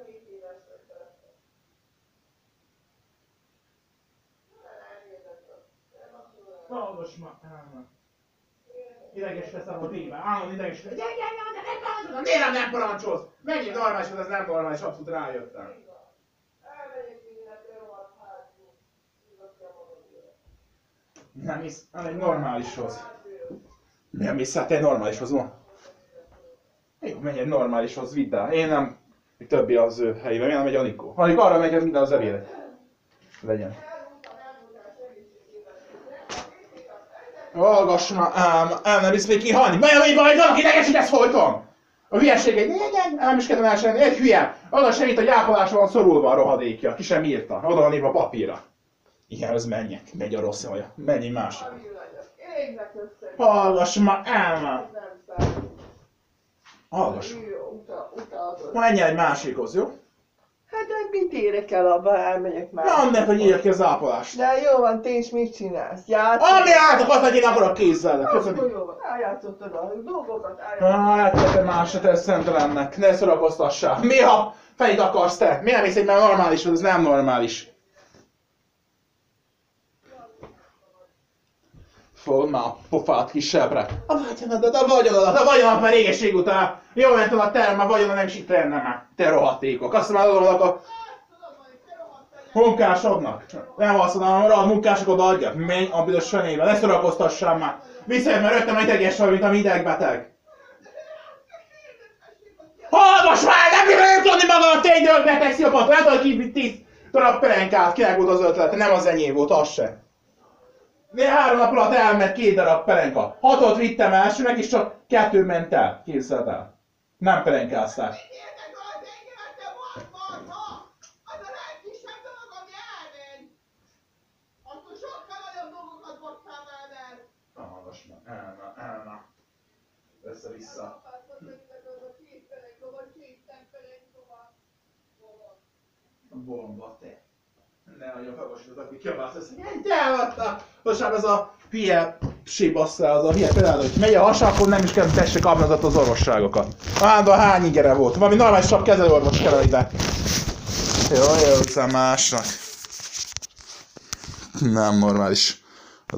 Hallgass már, állam. Ideges leszel a téve, állam ideges leszel. Gyere, gyere, de nem parancsolsz! Miért nem parancsolsz? Megint normális, hogy ez nem normális, abszolút rájöttem. Nem hisz, hanem egy normálishoz. Nem hisz, hát egy normálishoz van. Jó, menj egy normálishoz, vidd el. Én nem, többi az ő helyében, én nem megy Anikó. Anikó arra megy, hogy minden az evére legyen. Hallgass már, ám, ám nem hisz még kihalni. Baj, hogy baj, valaki idegesítesz folyton! A hülyeség egy, nem is kedvem elsenni, egy hülye. Oda segít, hogy ápolásra van szorulva a rohadékja, ki sem írta. Oda van írva a papírra. Igen, az menjek, megy a rossz haja. Menj egy másik. Hallgass már, ám! Hallgass. Menj egy másikhoz, jó? Hát de mit érek el abba, elmegyek már. Nem, nem, hogy írja ki az ápolást. De jó van, te is mit csinálsz? Játszol? Ami álltok, azt, hogy én akarok kézzel. Köszönöm. Akkor jó van, eljátszottad a dolgokat, eljátszottad. Hát, te más, te szemtelennek. Ne szórakoztassál. Mi ha fejét akarsz te? Mi nem hisz, hogy már normális vagy, ez nem normális. Fogd már a pofát kis sebre. A vagyonodat, a vagyonodat, a vagyonodat már régeség után. Jól mentem a terem, a vagyonon nem is itt lenne már. Te rohadékok. Azt már adom a munkásoknak. Nem azt mondom, hogy a munkások oda adják. Menj a büdös fenébe, ne szórakoztassál már. Visszajön, mert rögtön majd ideges vagy, mint a idegbeteg. Hallgass már, nem bírja tudni magam, te egy idegbeteg sziopat. Látod, ki tíz darab pelenkát, kinek volt az ötlete, nem az enyém volt, az se. Né három nap alatt elment két darab pelenka. Hatot vittem elsőnek, és csak kettő ment el. Készült el. Nem pelenkázták. Hallgass már, elme, elme. Össze-vissza. Bomba, te. Ne nagyon felvasítod, aki kiabálsz, azt mondja, te elvattál! Most már ez a hülye sébassza, az a hülye például, hogy megy a hasa, akkor nem is kell tessék kapni az orvosságokat. Állandóan hány ingere volt? Valami normálisabb kezelőorvos kell ide. Jó, jó, után másnak. Nem normális.